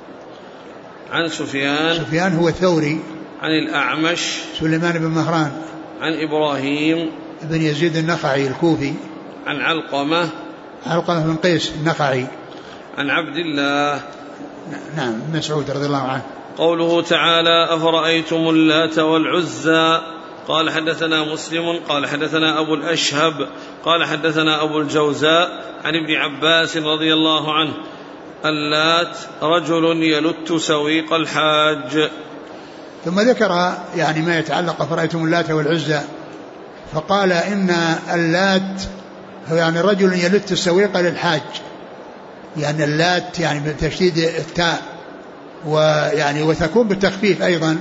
عن سفيان هو الثوري عن الأعمش سليمان بن مهران عن إبراهيم بن يزيد النخعي الكوفي عن علقمة بن قيس النخعي عن عبد الله نعم مسعود رضي الله عنه. قوله تعالى أفرأيتم اللات والعزى قال حدثنا مسلم قال حدثنا أبو الأشهب قال حدثنا أبو الجوزاء عن ابن عباس رضي الله عنه اللات رجل يلت سويق الحاج. ثم ذكر يعني ما يتعلق أفرأيتم اللات والعزى فقال إن اللات هو يعني رجل يلت السويق للحاج يعني اللات يعني بتشديد التاء ويعني وتكون بالتخفيف أيضا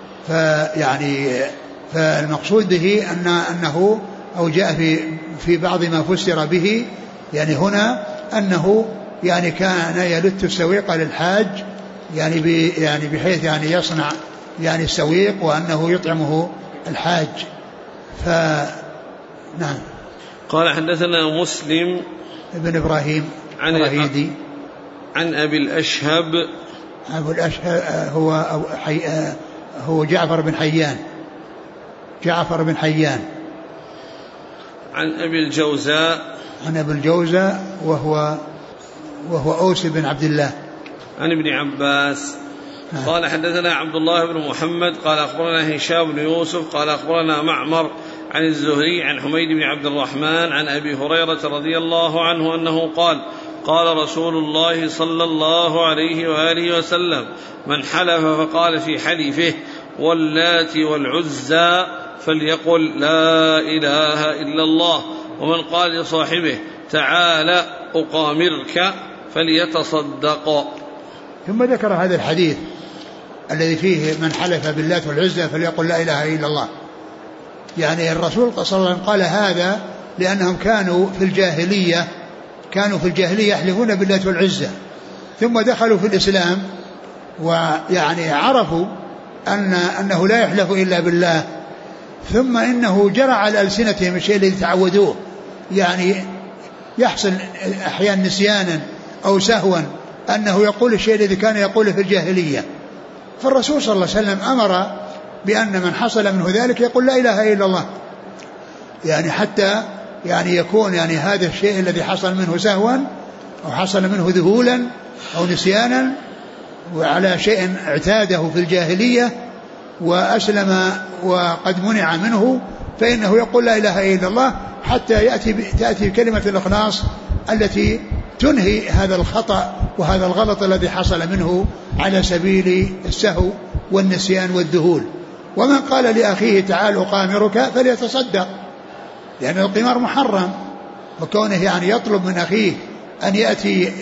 فيعني فالمقصود به أنه أو جاء في بعض ما فسر به يعني هنا أنه يعني كان يلت السويق للحاج يعني بحيث يعني يصنع يعني السويق وأنه يطعمه الحاج. نعم. قال حدثنا مسلم ابن إبراهيم عن أبي الأشهب هو جعفر بن حيان عن أبي الجوزاء وهو أوس بن عبد الله عن ابن عباس قال حدثنا عبد الله بن محمد قال أخبرنا هشام بن يوسف قال أخبرنا معمر عن الزهري عن حميد بن عبد الرحمن عن أبي هريرة رضي الله عنه أنه قال قال رسول الله صلى الله عليه وآله وسلم من حلف فقال في حلفه واللات والعزى فليقل لا إله إلا الله ومن قال لصاحبه تعال أقامرك فليتصدق. ثم ذكر هذا الحديث الذي فيه من حلف باللات والعزى فليقل لا إله إلا الله. يعني الرسول صلى الله عليه وسلم قال هذا لأنهم كانوا في الجاهلية يحلفون باللات والعزى ثم دخلوا في الإسلام ويعني عرفوا أنه لا يحلف إلا بالله ثم إنه جرى على ألسنتهم الشيء الذي تعودوه يعني يحصل أحيانا نسيانا أو سهوا أنه يقول الشيء الذي كان يقوله في الجاهلية. فالرسول صلى الله عليه وسلم أمر بأن من حصل منه ذلك يقول لا إله إلا الله يعني حتى يعني يكون يعني هذا الشيء الذي حصل منه سهوا أو حصل منه ذهولا أو نسيانا وعلى شيء اعتاده في الجاهلية وأسلم وقد منع منه فإنه يقول لا إله إلا الله حتى تأتي كلمة الإخلاص التي تنهي هذا الخطأ وهذا الغلط الذي حصل منه على سبيل السهو والنسيان والذهول. ومن قال لأخيه تعال أقامرك فليتصدق لأن القمار محرم وكونه يعني يطلب من أخيه أن يأتي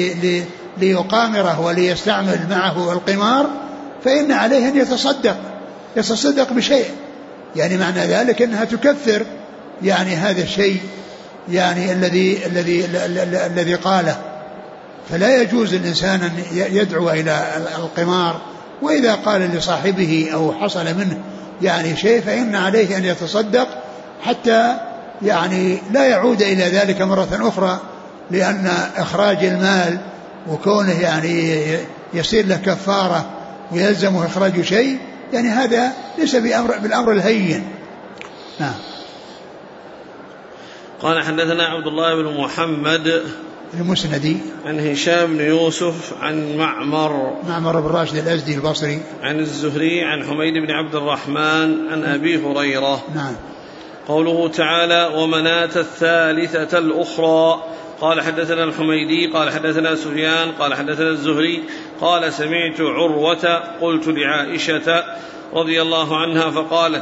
ليقامره وليستعمل معه القمار فإن عليه أن يتصدق بشيء يعني معنى ذلك أنها تكفر يعني هذا الشيء يعني الذي قاله. فلا يجوز الإنسان أن يدعو إلى القمار وإذا قال لصاحبه أو حصل منه يعني شيء فإن عليه أن يتصدق حتى يعني لا يعود إلى ذلك مرة أخرى لأن إخراج المال وكونه يعني يصير له كفارة ويلزمه إخراج شيء يعني هذا ليس بالأمر الهين. قال حدثنا عبد الله بن محمد المسندي عن هشام بن يوسف عن معمر بن راشد الأزدي البصري عن الزهري عن حميد بن عبد الرحمن عن أبي هريرة. نعم. قوله تعالى ومناة الثالثة الأخرى. قال حدثنا الحميدي قال حدثنا سفيان قال حدثنا الزهري قال سمعت عروة قلت لعائشة رضي الله عنها فقالت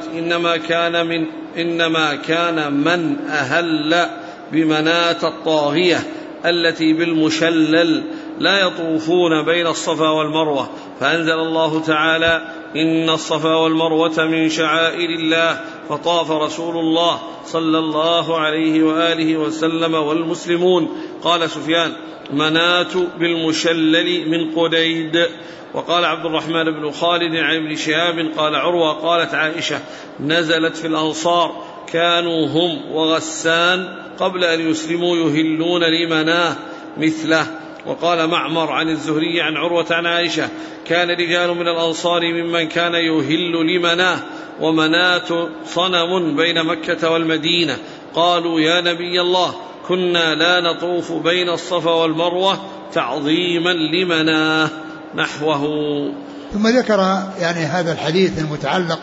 إنما كان من أهل بمناة الطاغية التي بالمشلل لا يطوفون بين الصفا والمروة، فأنزل الله تعالى إن الصفا والمروة من شعائر الله، فطاف رسول الله صلى الله عليه وآله وسلم والمسلمون. قال سفيان مناة بالمشلل من قديد. وقال عبد الرحمن بن خالد عن ابن شهاب قال عروة قالت عائشة نزلت في الأنصار كانوا هم وغسان قبل أن يسلموا يهلون لمناه مثله. وقال معمر عن الزهري عن عروة عن عائشة كان رجال من الأنصار ممن كان يهل لمناه ومناة صنم بين مكة والمدينة، قالوا يا نبي الله كنا لا نطوف بين الصفا والمروة تعظيما لمناه نحوه. ثم ذكر يعني هذا الحديث المتعلق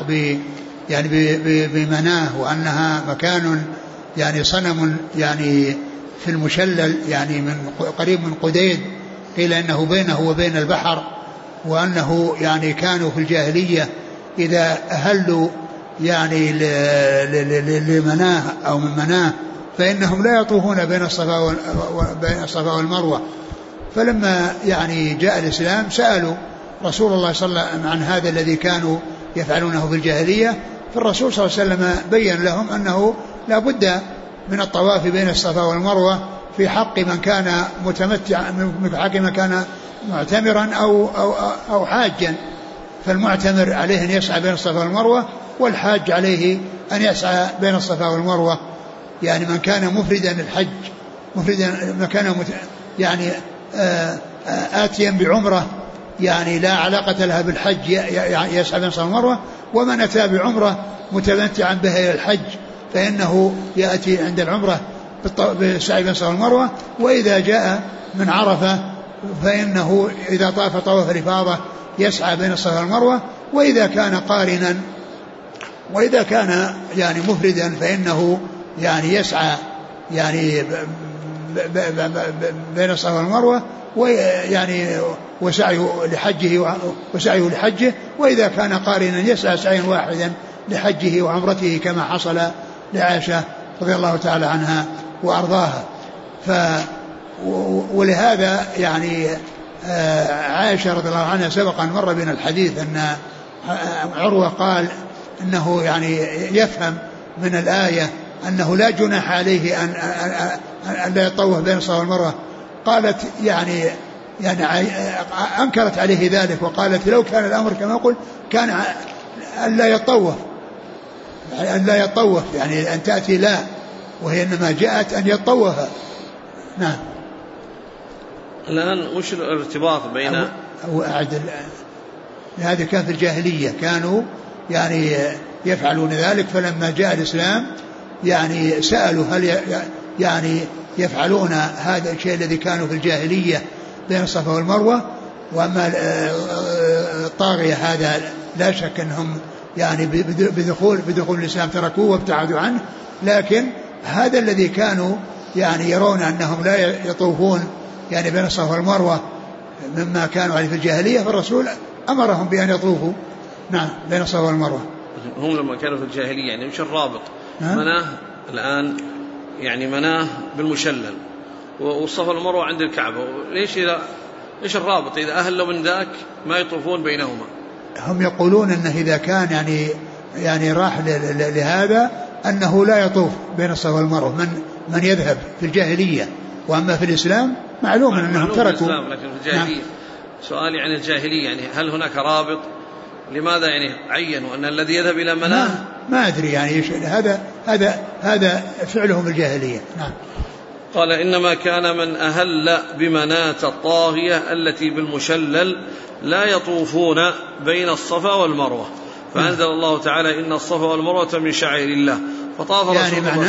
بمناه وأنها مكان يعني صنم يعني في المشلل يعني من قريب من قديد، قيل إنه بينه وبين البحر، وأنه يعني كانوا في الجاهلية إذا أهلوا يعني لمناه أو من مناه فإنهم لا يطوفون بين الصفا والمروة. فلما يعني جاء الإسلام سألوا رسول الله صلى الله عليه وسلم عن هذا الذي كانوا يفعلونه في الجاهلية، فالرسول صلى الله عليه وسلم بين لهم أنه لا بد من الطواف بين الصفا والمروة في حق من كان متمتع، في حق من كان معتمرا أو حاجا، فالمعتمر عليه أن يسعى بين الصفا والمروة، والحاج عليه أن يسعى بين الصفا والمروة. يعني من كان مفردا الحج من كان يعني آتيا بعمرة يعني لا علاقة لها بالحج يسعى بين الصفا والمروة، ومن أتى بعمرة متمتعا بها إلى الحج فإنه يأتي عند العمرة بالسعي بين الصفا والمروة. وإذا جاء من عرفة فإنه إذا طاف طواف الإفاضة يسعى بين الصفا والمروة، وإذا كان قارنا وإذا كان يعني مفردا فإنه يعني يسعى يعني بين الصفا والمروة ويعني وسعيه لحجه، وإذا كان قارنا يسعى سعيا واحدا لحجه وعمرته كما حصل لعائشة رضي الله تعالى عنها وأرضاها. ولهذا يعني عائشة رضي الله عنها سبقا مر بنا الحديث أن عروة قال إنه يعني يفهم من الآية أنه لا جناح عليه أن لا يطوف بين الصفا والمروة. قالت يعني أنكرت عليه ذلك وقالت لو كان الأمر كما يقول كان أن لا يطوف يعني أن تأتي لا، وهي إنما جاءت أن يطوف. نعم. الآن وش الارتباط بين هذه كان في الجاهلية كانوا يعني يفعلون ذلك، فلما جاء الإسلام يعني سألوا هل يعني يفعلون هذا الشيء الذي كانوا في الجاهلية بين الصفا والمروة. وأما الطاغية هذا لا شك أنهم يعني بدخول الإسلام تركوه وابتعدوا عنه، لكن هذا الذي كانوا يعني يرون أنهم لا يطوفون يعني بين الصفا والمروة مما كانوا عليه في الجاهلية، فالرسول أمرهم بأن يطوفوا نعم بين الصفا والمروة. هم لما كانوا في الجاهلية يعني مش الرابط مناه الآن يعني مناه بالمشلل والصفا والمروة عند الكعبة، ليش الرابط إذا أهلوا من ذاك ما يطوفون بينهما؟ هم يقولون أنه إذا كان يعني راح لهذا أنه لا يطوف بين الصفا والمروة من يذهب في الجاهلية، وأما في الإسلام معلوم أنهم تركوا. لكن في الجاهلية سؤالي عن الجاهلية يعني هل هناك رابط؟ لماذا يعني عينوا أن الذي يذهب إلى مناه؟ ما أدري يعني هذا فعلهم في الجاهلية. نعم. قال إنما كان من أهل بمناة الطاغية التي بالمشلل لا يطوفون بين الصفا والمروة، فأنزل الله تعالى إن الصفا والمروة من شعائر الله، فطاف يعني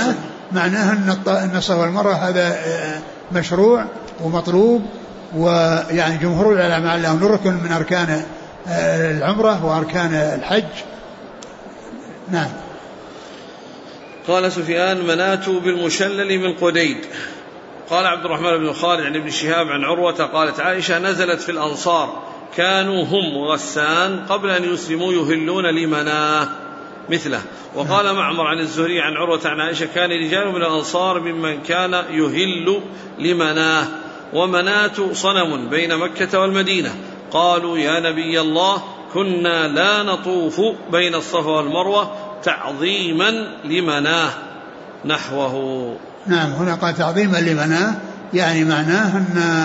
معناها أن الصفا والمروة هذا مشروع ومطلوب، ويعني جمهور العلماء لهم ركن من أركان العمرة وأركان الحج. نعم. قال سفيان: منات بالمشلل من قديد. قال عبد الرحمن بن خالد عن ابن شهاب عن عروة قالت عائشة: نزلت في الأنصار كانوا هم وغسان قبل أن يسلموا يهلون لمناه مثله. وقال معمر عن الزهري عن عروة عن عائشة: كان رجال من الأنصار ممن كان يهل لمناه، ومنات صنم بين مكة والمدينة. قالوا: يا نبي الله، كنا لا نطوف بين الصفا والمروة تعظيما لمناه نحوه. نعم. هنا قال تعظيما لمناه، يعني معناه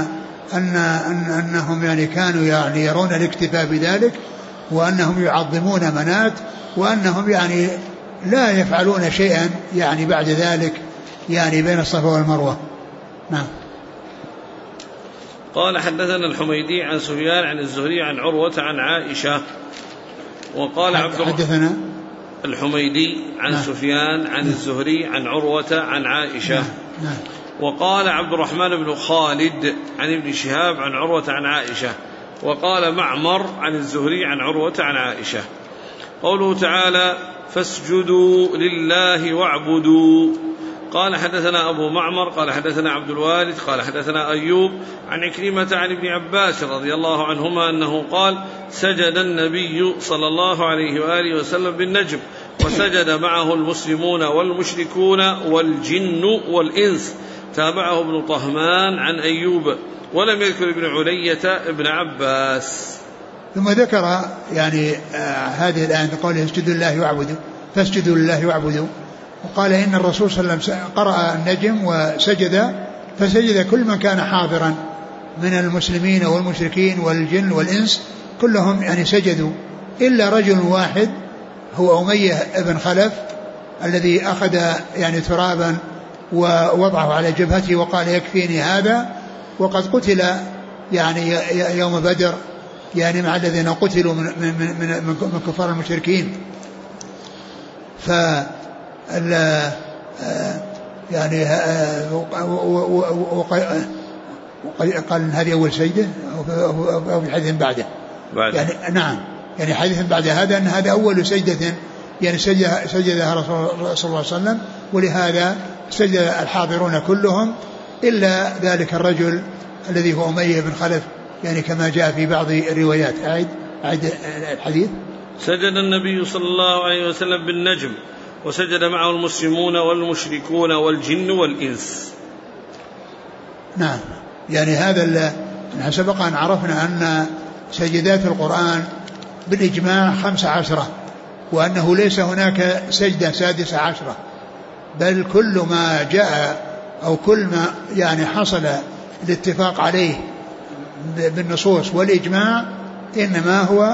أنهم يعني كانوا يعني يرون الاكتفاء بذلك، وأنهم يعظمون منات، وأنهم يعني لا يفعلون شيئا يعني بعد ذلك يعني بين الصفا والمروة. نعم. قال: حدثنا الحميدي عن سفيان عن الزهري عن عروة عن عائشة. وقال حدثنا الحميدي عن سفيان عن الزهري عن عروة عن عائشة. وقال عبد الرحمن بن خالد عن ابن شهاب عن عروة عن عائشة. وقال معمر عن الزهري عن عروة عن عائشة. قوله تعالى: فاسجدوا لله واعبدوا. قال: حدثنا أبو معمر قال حدثنا عبد الوارث قال حدثنا أيوب عن عكرمة عن ابن عباس رضي الله عنهما أنه قال: سجد النبي صلى الله عليه وآله وسلم بالنجم، وسجد معه المسلمون والمشركون والجن والإنس. تابعه ابن طهمان عن أيوب، ولم يذكر ابن علية ابن عباس. ثم ذكر يعني هذه الآية قوله: اسجدوا لله واعبدوا، فاسجدوا لله واعبدوا. وقال إن الرسول صلى الله عليه وسلم قرأ النجم وسجد، فسجد كل من كان حاضرا من المسلمين والمشركين والجن والإنس، كلهم يعني سجدوا إلا رجل واحد هو أمية بن خلف الذي أخذ يعني ترابا ووضعه على جبهته وقال: يكفيني هذا، وقد قتل يعني يوم بدر يعني مع الذين قتلوا من كفار المشركين. ف يعني قال هذه أول سجدة أو في حديث بعده يعني نعم، يعني حديث بعد هذا أن هذا أول سجدة يعني سجدها رسول الله صلى الله عليه وسلم، ولهذا سجد الحاضرون كلهم إلا ذلك الرجل الذي هو أمية بن خلف، يعني كما جاء في بعض الروايات. أعد الحديث: سجد النبي صلى الله عليه وسلم بالنجم، وسجد معه المسلمون والمشركون والجن والإنس. نعم. يعني هذا سبق أن عرفنا أن سجدات القرآن بالإجماع 15، وأنه ليس هناك سجدة 16، بل كل ما جاء أو كل ما يعني حصل الاتفاق عليه بالنصوص والإجماع إنما هو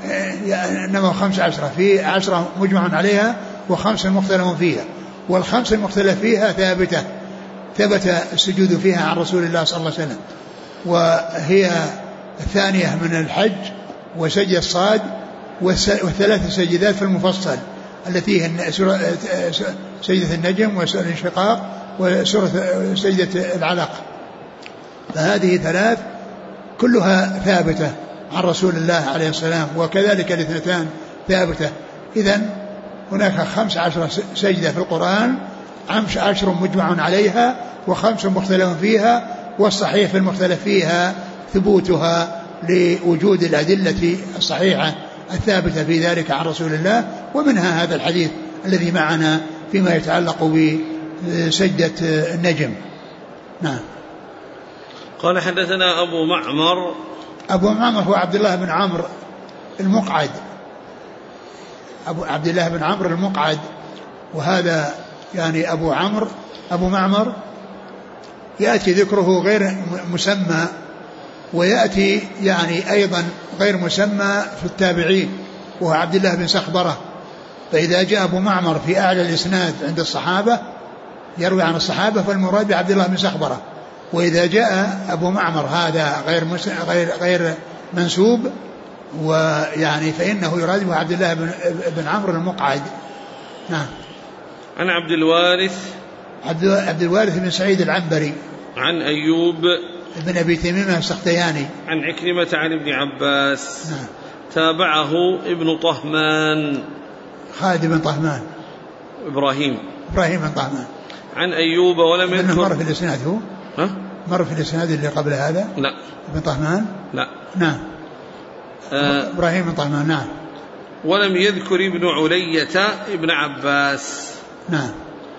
15، في 10 مجمع عليها و5 مختلف فيها، وال5 المختلف فيها ثبت السجود فيها عن رسول الله صلى الله عليه وسلم، وهي الثانية من الحج وسجد الصاد، والثلاث سجدات في المفصل التي هي سجدة النجم وسورة الانشقاق وسجدة العلق. فهذه 3 كلها ثابتة عن رسول الله عليه السلام، وكذلك الاثنتان ثابتة. إذن هناك 15 سجدة في القرآن، 10 مجمع عليها و5 مختلف فيها، والصحيح في المختلف فيها ثبوتها لوجود الأدلة الصحيحة الثابتة في ذلك عن رسول الله، ومنها هذا الحديث الذي معنا فيما يتعلق بسجدة النجم. نعم. قال: حدثنا أبو معمر هو عبد الله بن عمرو المقعد، أبو عبد الله بن عمرو المقعد، وهذا يعني أبو معمر يأتي ذكره غير مسمى، ويأتي يعني أيضا غير مسمى في التابعين، وهو عبد الله بن سخبرة. فإذا جاء أبو معمر في أعلى الإسناد عند الصحابة يروي عن الصحابة فالمراد بعبد الله بن سخبرة، وإذا جاء أبو معمر هذا غير منسوب ويعني فإنه يراد به عبد الله بن عمرو المقعد. نعم. عن عبد الوارث عبد الوارث بن سعيد العنبري. عن أيوب بن أبي تميمة السختياني. عن عكرمة عن ابن عباس. نعم. تابعه ابن طهمان خالد بن طهمان إبراهيم بن طهمان. عن أيوب ولم يذكر. مر في الإسناد هو؟ مر في الإسناد اللي قبل هذا؟ لا. ابن طهمان؟ لا. نعم. إبراهيم بن طهمان. نعم. ولم يذكر ابن علية ابن عباس. نعم.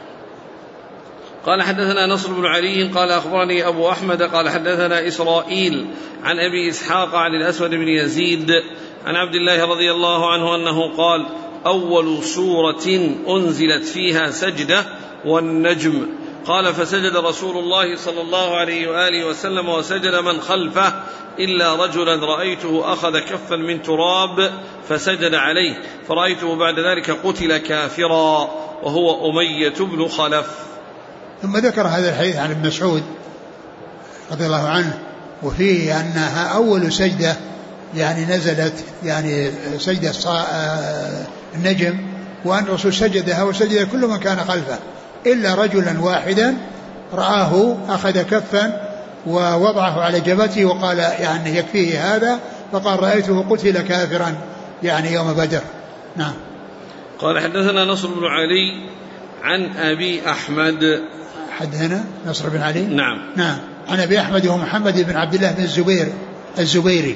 قال حدثنا نصر بن علي قال أخبرني أبو أحمد قال حدثنا إسرائيل عن أبي إسحاق عن الأسود بن يزيد عن عبد الله رضي الله عنه أنه قال أول سورة أنزلت فيها سجدة والنجم. قال فسجد رسول الله صلى الله عليه وآله وسلم وسجد من خلفه إلا رجلا رأيته أخذ كفا من تراب فسجد عليه فرأيته بعد ذلك قتل كافرا وهو أمية بن خلف. ثم ذكر هذا الحديث عن ابن مسعود رضي الله عنه وفيه أنها أول سجدة يعني نزلت يعني سجدة النجم وأن الرسول سجدها وسجد كل من كان خلفه إلا رجلا واحدا رآه أخذ كفا ووضعه على جبهته وقال يعني يكفيه هذا فقال رأيته قتل كافرا يعني يوم بدر. نعم. قال حدثنا نصر بن علي عن أبي أحمد. حدثنا نصر بن علي. نعم. نعم. عن أبي أحمد ومحمد بن عبد الله بن الزبيري.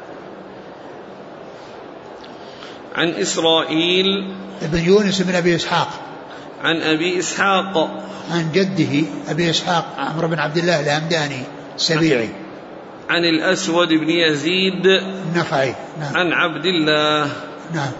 عن إسرائيل بن يونس بن أبي إسحاق. عن أبي إسحاق عن جده أبي إسحاق عمرو بن عبد الله الهمداني السبيعي. عن الأسود بن يزيد النخعي. نعم. عن عبد الله. نعم.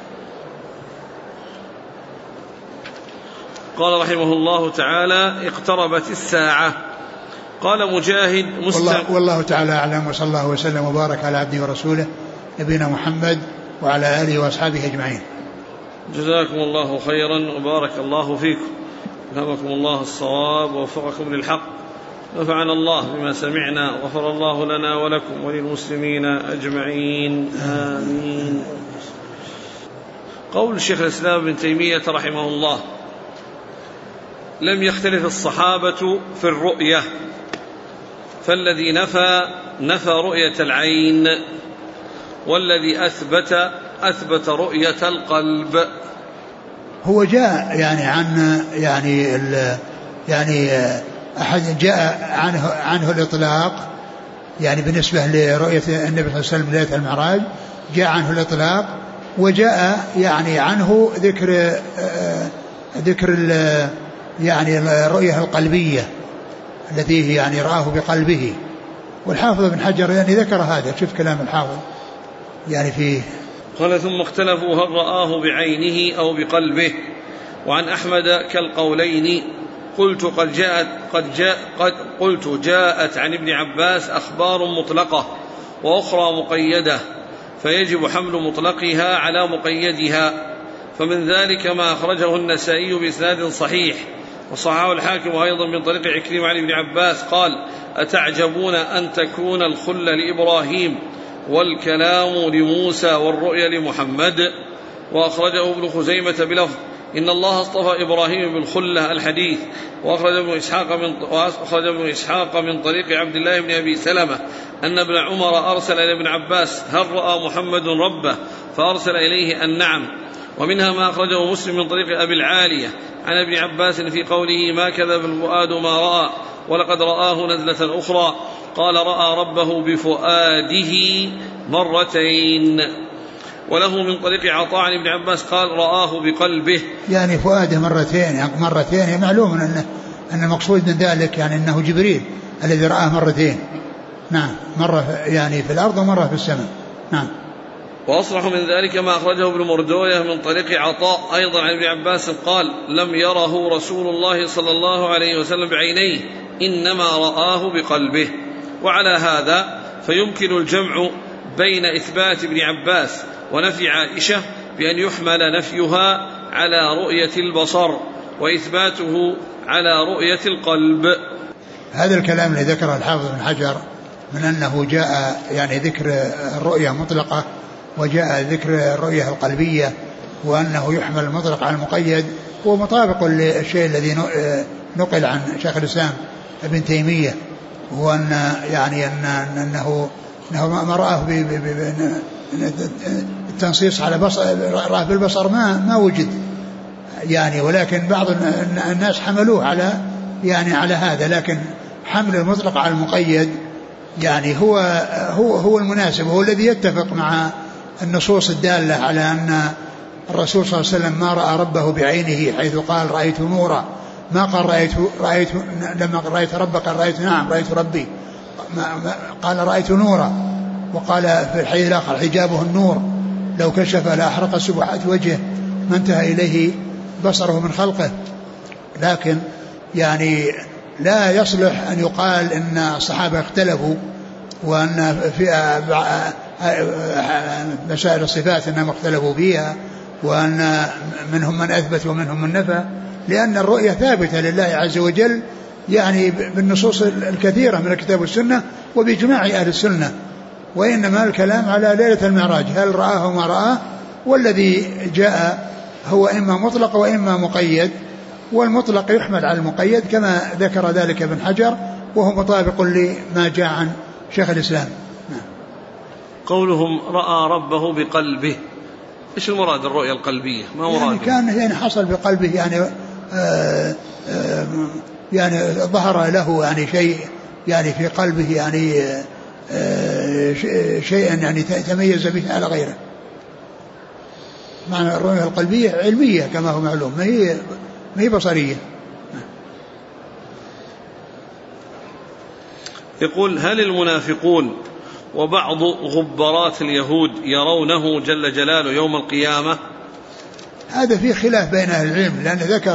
قال رحمه الله تعالى اقتربت الساعة. قال مجاهد والله تعالى أعلم وصلى الله وسلم وبارك على عبده ورسوله نبينا محمد وعلى آله وأصحابه أجمعين. جزاكم الله خيرا وبارك الله فيكم ألهمكم الله الصواب ووفقكم للحق نفعنا الله بما سمعنا وغفر الله لنا ولكم وللمسلمين أجمعين آمين. قول الشيخ الإسلام ابن تيمية رحمه الله لم يختلف الصحابة في الرؤية فالذي نفى رؤية العين والذي أثبت رؤية القلب. هو جاء يعني عن يعني أحد جاء عنه الإطلاق يعني بالنسبة لرؤية النبي صلى الله عليه وسلم ليلة المعراج جاء عنه الإطلاق وجاء يعني عنه ذكر يعني الرؤية القلبية التي يعني رآه بقلبه. والحافظ بن حجر يعني ذكر هذا. شوف كلام الحافظ يعني فيه. قال ثم اختلفوا هل رآه بعينه أو بقلبه. وعن أحمد كالقولين قلت جاءت عن ابن عباس أخبار مطلقة وأخرى مقيدة فيجب حمل مطلقها على مقيدها. فمن ذلك ما أخرجه النسائي بإسناد صحيح وصححه الحاكم أيضا من طريق عكرمة عن ابن عباس قال أتعجبون أن تكون الخلة لإبراهيم والكلام لموسى والرؤيا لمحمد. وأخرجه ابن خزيمة بلفظ إن الله اصطفى إبراهيم بالخلة الحديث. وأخرج ابن إسحاق من طريق عبد الله بن أبي سلمة أن ابن عمر أرسل إلى ابن عباس هل رأى محمد ربه فأرسل إليه أن نعم. ومنها ما أخرجه مسلم من طريق أبي العالية عن ابن عباس في قوله ما كذب الفؤاد ما رأى ولقد رآه نزلة أخرى قال رأى ربه بفؤاده مرتين. وله من طريق عطاء عن ابن عباس قال رآه بقلبه يعني فؤاده مرتين معلوم أن المقصود من ذلك يعني أنه جبريل الذي رآه مرتين. نعم. مرة يعني في الأرض ومرة في السماء. نعم. وأصرح من ذلك ما أخرجه ابن مردوية من طريق عطاء أيضا عن ابن عباس قال لم يره رسول الله صلى الله عليه وسلم بعينيه إنما رآه بقلبه. وعلى هذا فيمكن الجمع بين إثبات ابن عباس ونفي عائشة بأن يحمل نفيها على رؤية البصر وإثباته على رؤية القلب. هذا الكلام الذي ذكره الحافظ بن حجر من أنه جاء يعني ذكر الرؤية مطلقة وجاء ذكر الرؤية القلبية وأنه يحمل المطلق على المقيد هو مطابق للشيء الذي نقل عن شيخ الإسلام ابن تيمية، هو أن يعني أنه ما رآه التنصيص على راه بالبصر ما وجد يعني، ولكن بعض الناس حملوه على هذا، لكن حمل المطلق على المقيد يعني هو المناسب، هو الذي يتفق مع النصوص الدالة على أن الرسول صلى الله عليه وسلم ما رأى ربه بعينه، حيث قال رأيت نورا، ما قال رأيت لما رأيت ربك قال رأيت ربي، قال رأيت نورا. وقال في الحديث الآخر حجابه النور لو كشف لأحرق سبحات وجهه ما انتهى إليه بصره من خلقه. لكن يعني لا يصلح أن يقال إن الصحابة اختلفوا، وأن في مسائل الصفات أنهم اختلفوا فيها، وأن منهم من أثبت ومنهم من نفى، لأن الرؤية ثابتة لله عز وجل يعني بالنصوص الكثيرة من الكتاب والسنة وبإجماع أهل السنة. وإنما الكلام على ليلة المعراج هل رآه وما رآه، والذي جاء هو إما مطلق وإما مقيد، والمطلق يحمل على المقيد كما ذكر ذلك ابن حجر، وهو مطابق لما جاء عن شيخ الإسلام. قولهم رأى ربه بقلبه، إيش المراد الرؤية القلبية؟ ما مراد يعني كان يعني حصل بقلبه يعني ظهر له يعني شيء يعني في قلبه يعني شيئا يعني تميز به على غيره. معنى الرؤية القلبية علمية كما هو معلوم، ما هي بصرية. يقول هل المنافقون وبعض غبرات اليهود يرونه جل جلاله يوم القيامة؟ هذا فيه خلاف بين أهل العلم، لأن ذكر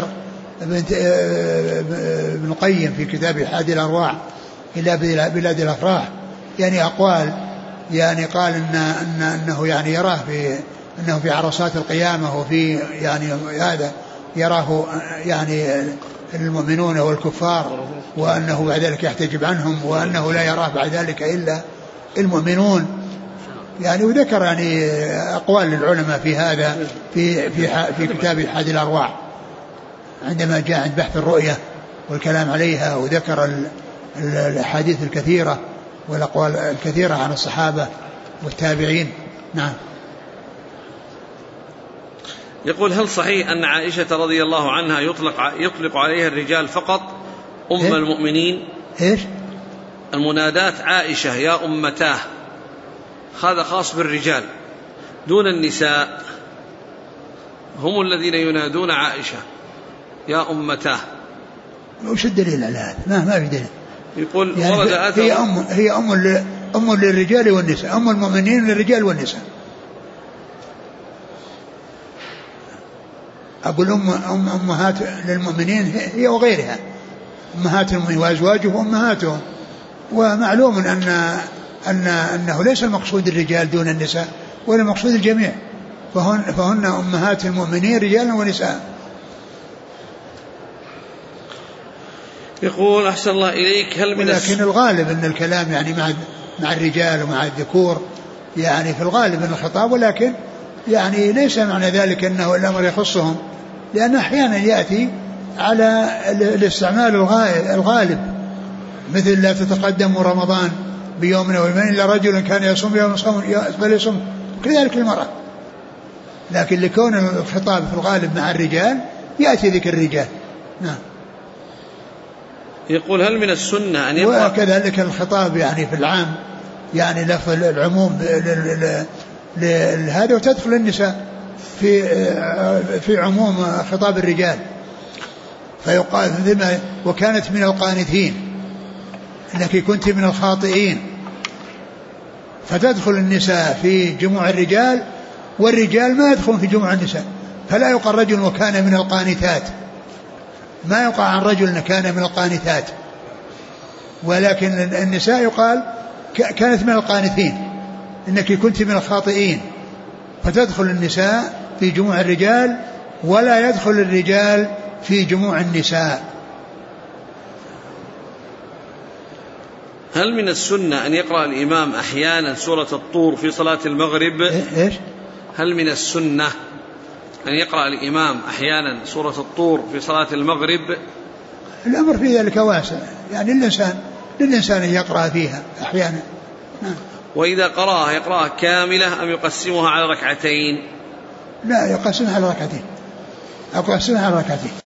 ابن القيم في كتاب حادي الأرواح إلى بلاد الأفراح يعني أقوال، يعني قال أنه يعني يراه أنه في عرصات القيامة، وفي يعني هذا يراه يعني المؤمنون والكفار، وأنه بعد ذلك يحتجب عنهم، وأنه لا يراه بعد ذلك إلا المؤمنون يعني. وذكر يعني أقوال للعلماء في هذا في كتاب حادي الأرواح عندما جاء عند بحث الرؤية والكلام عليها، وذكر الأحاديث الكثيرة والأقوال الكثيرة عن الصحابة والتابعين. نعم. يقول هل صحيح أن عائشة رضي الله عنها يطلق عليها الرجال فقط المؤمنين؟ إيش؟ المنادات عائشة يا أمتاه هذا خاص بالرجال دون النساء، هم الذين ينادون عائشة يا أمتاه. وش الدليل على هذا؟ ما في دليل. يقول يعني ورد هي أم للرجال والنساء، أم المؤمنين للرجال والنساء. أقول أمهات للمؤمنين هي وغيرها، أمهات المؤمنين وأزواجه وأمهاتهم. ومعلوم أنه ليس المقصود الرجال دون النساء، ولا المقصود الجميع، فهن أمهات المؤمنين رجالا ونساء. يقول أحسن الله إليك ولكن الغالب أن الكلام يعني مع الرجال ومع الذكور يعني في الغالب أن الخطاب، ولكن يعني ليس معنى ذلك أنه الأمر يخصهم، لأن أحيانا يأتي على الاستعمال الغالب، مثل لا تتقدم رمضان بيوم أو يومين إلا رجل كان يصوم يوم فليصوم، كذلك المرأة. لكن لكون الخطاب في الغالب مع الرجال يأتي ذكر الرجال. نعم. يقول هل من السنة أن يقرأ؟ وكذلك الخطاب يعني في العام يعني لفظ العموم لهذا، وتدخل النساء في عموم خطاب الرجال، فيقال وكانت من القانتين إنك كنت من الخاطئين، فتدخل النساء في جموع الرجال، والرجال ما يدخلون في جموع النساء. فلا يقال رجل وكان من القانتات، ما يقع عن رجل كان من القانتات، ولكن النساء يقال كانت من القانتين إنك كنت من الخاطئين، فتدخل النساء في جموع الرجال ولا يدخل الرجال في جموع النساء. هل من السنة أن يقرأ الإمام أحيانا سورة الطور في صلاة المغرب؟ إيش؟ هل من السنة أن يقرأ الإمام أحيانا سورة الطور في صلاة المغرب؟ الأمر في ذلك واسع، يعني للإنسان أن يقرأ فيها أحيانا. وإذا قرأها يقرأها كاملة أم يقسمها على ركعتين؟ لا، يقسمها على ركعتين.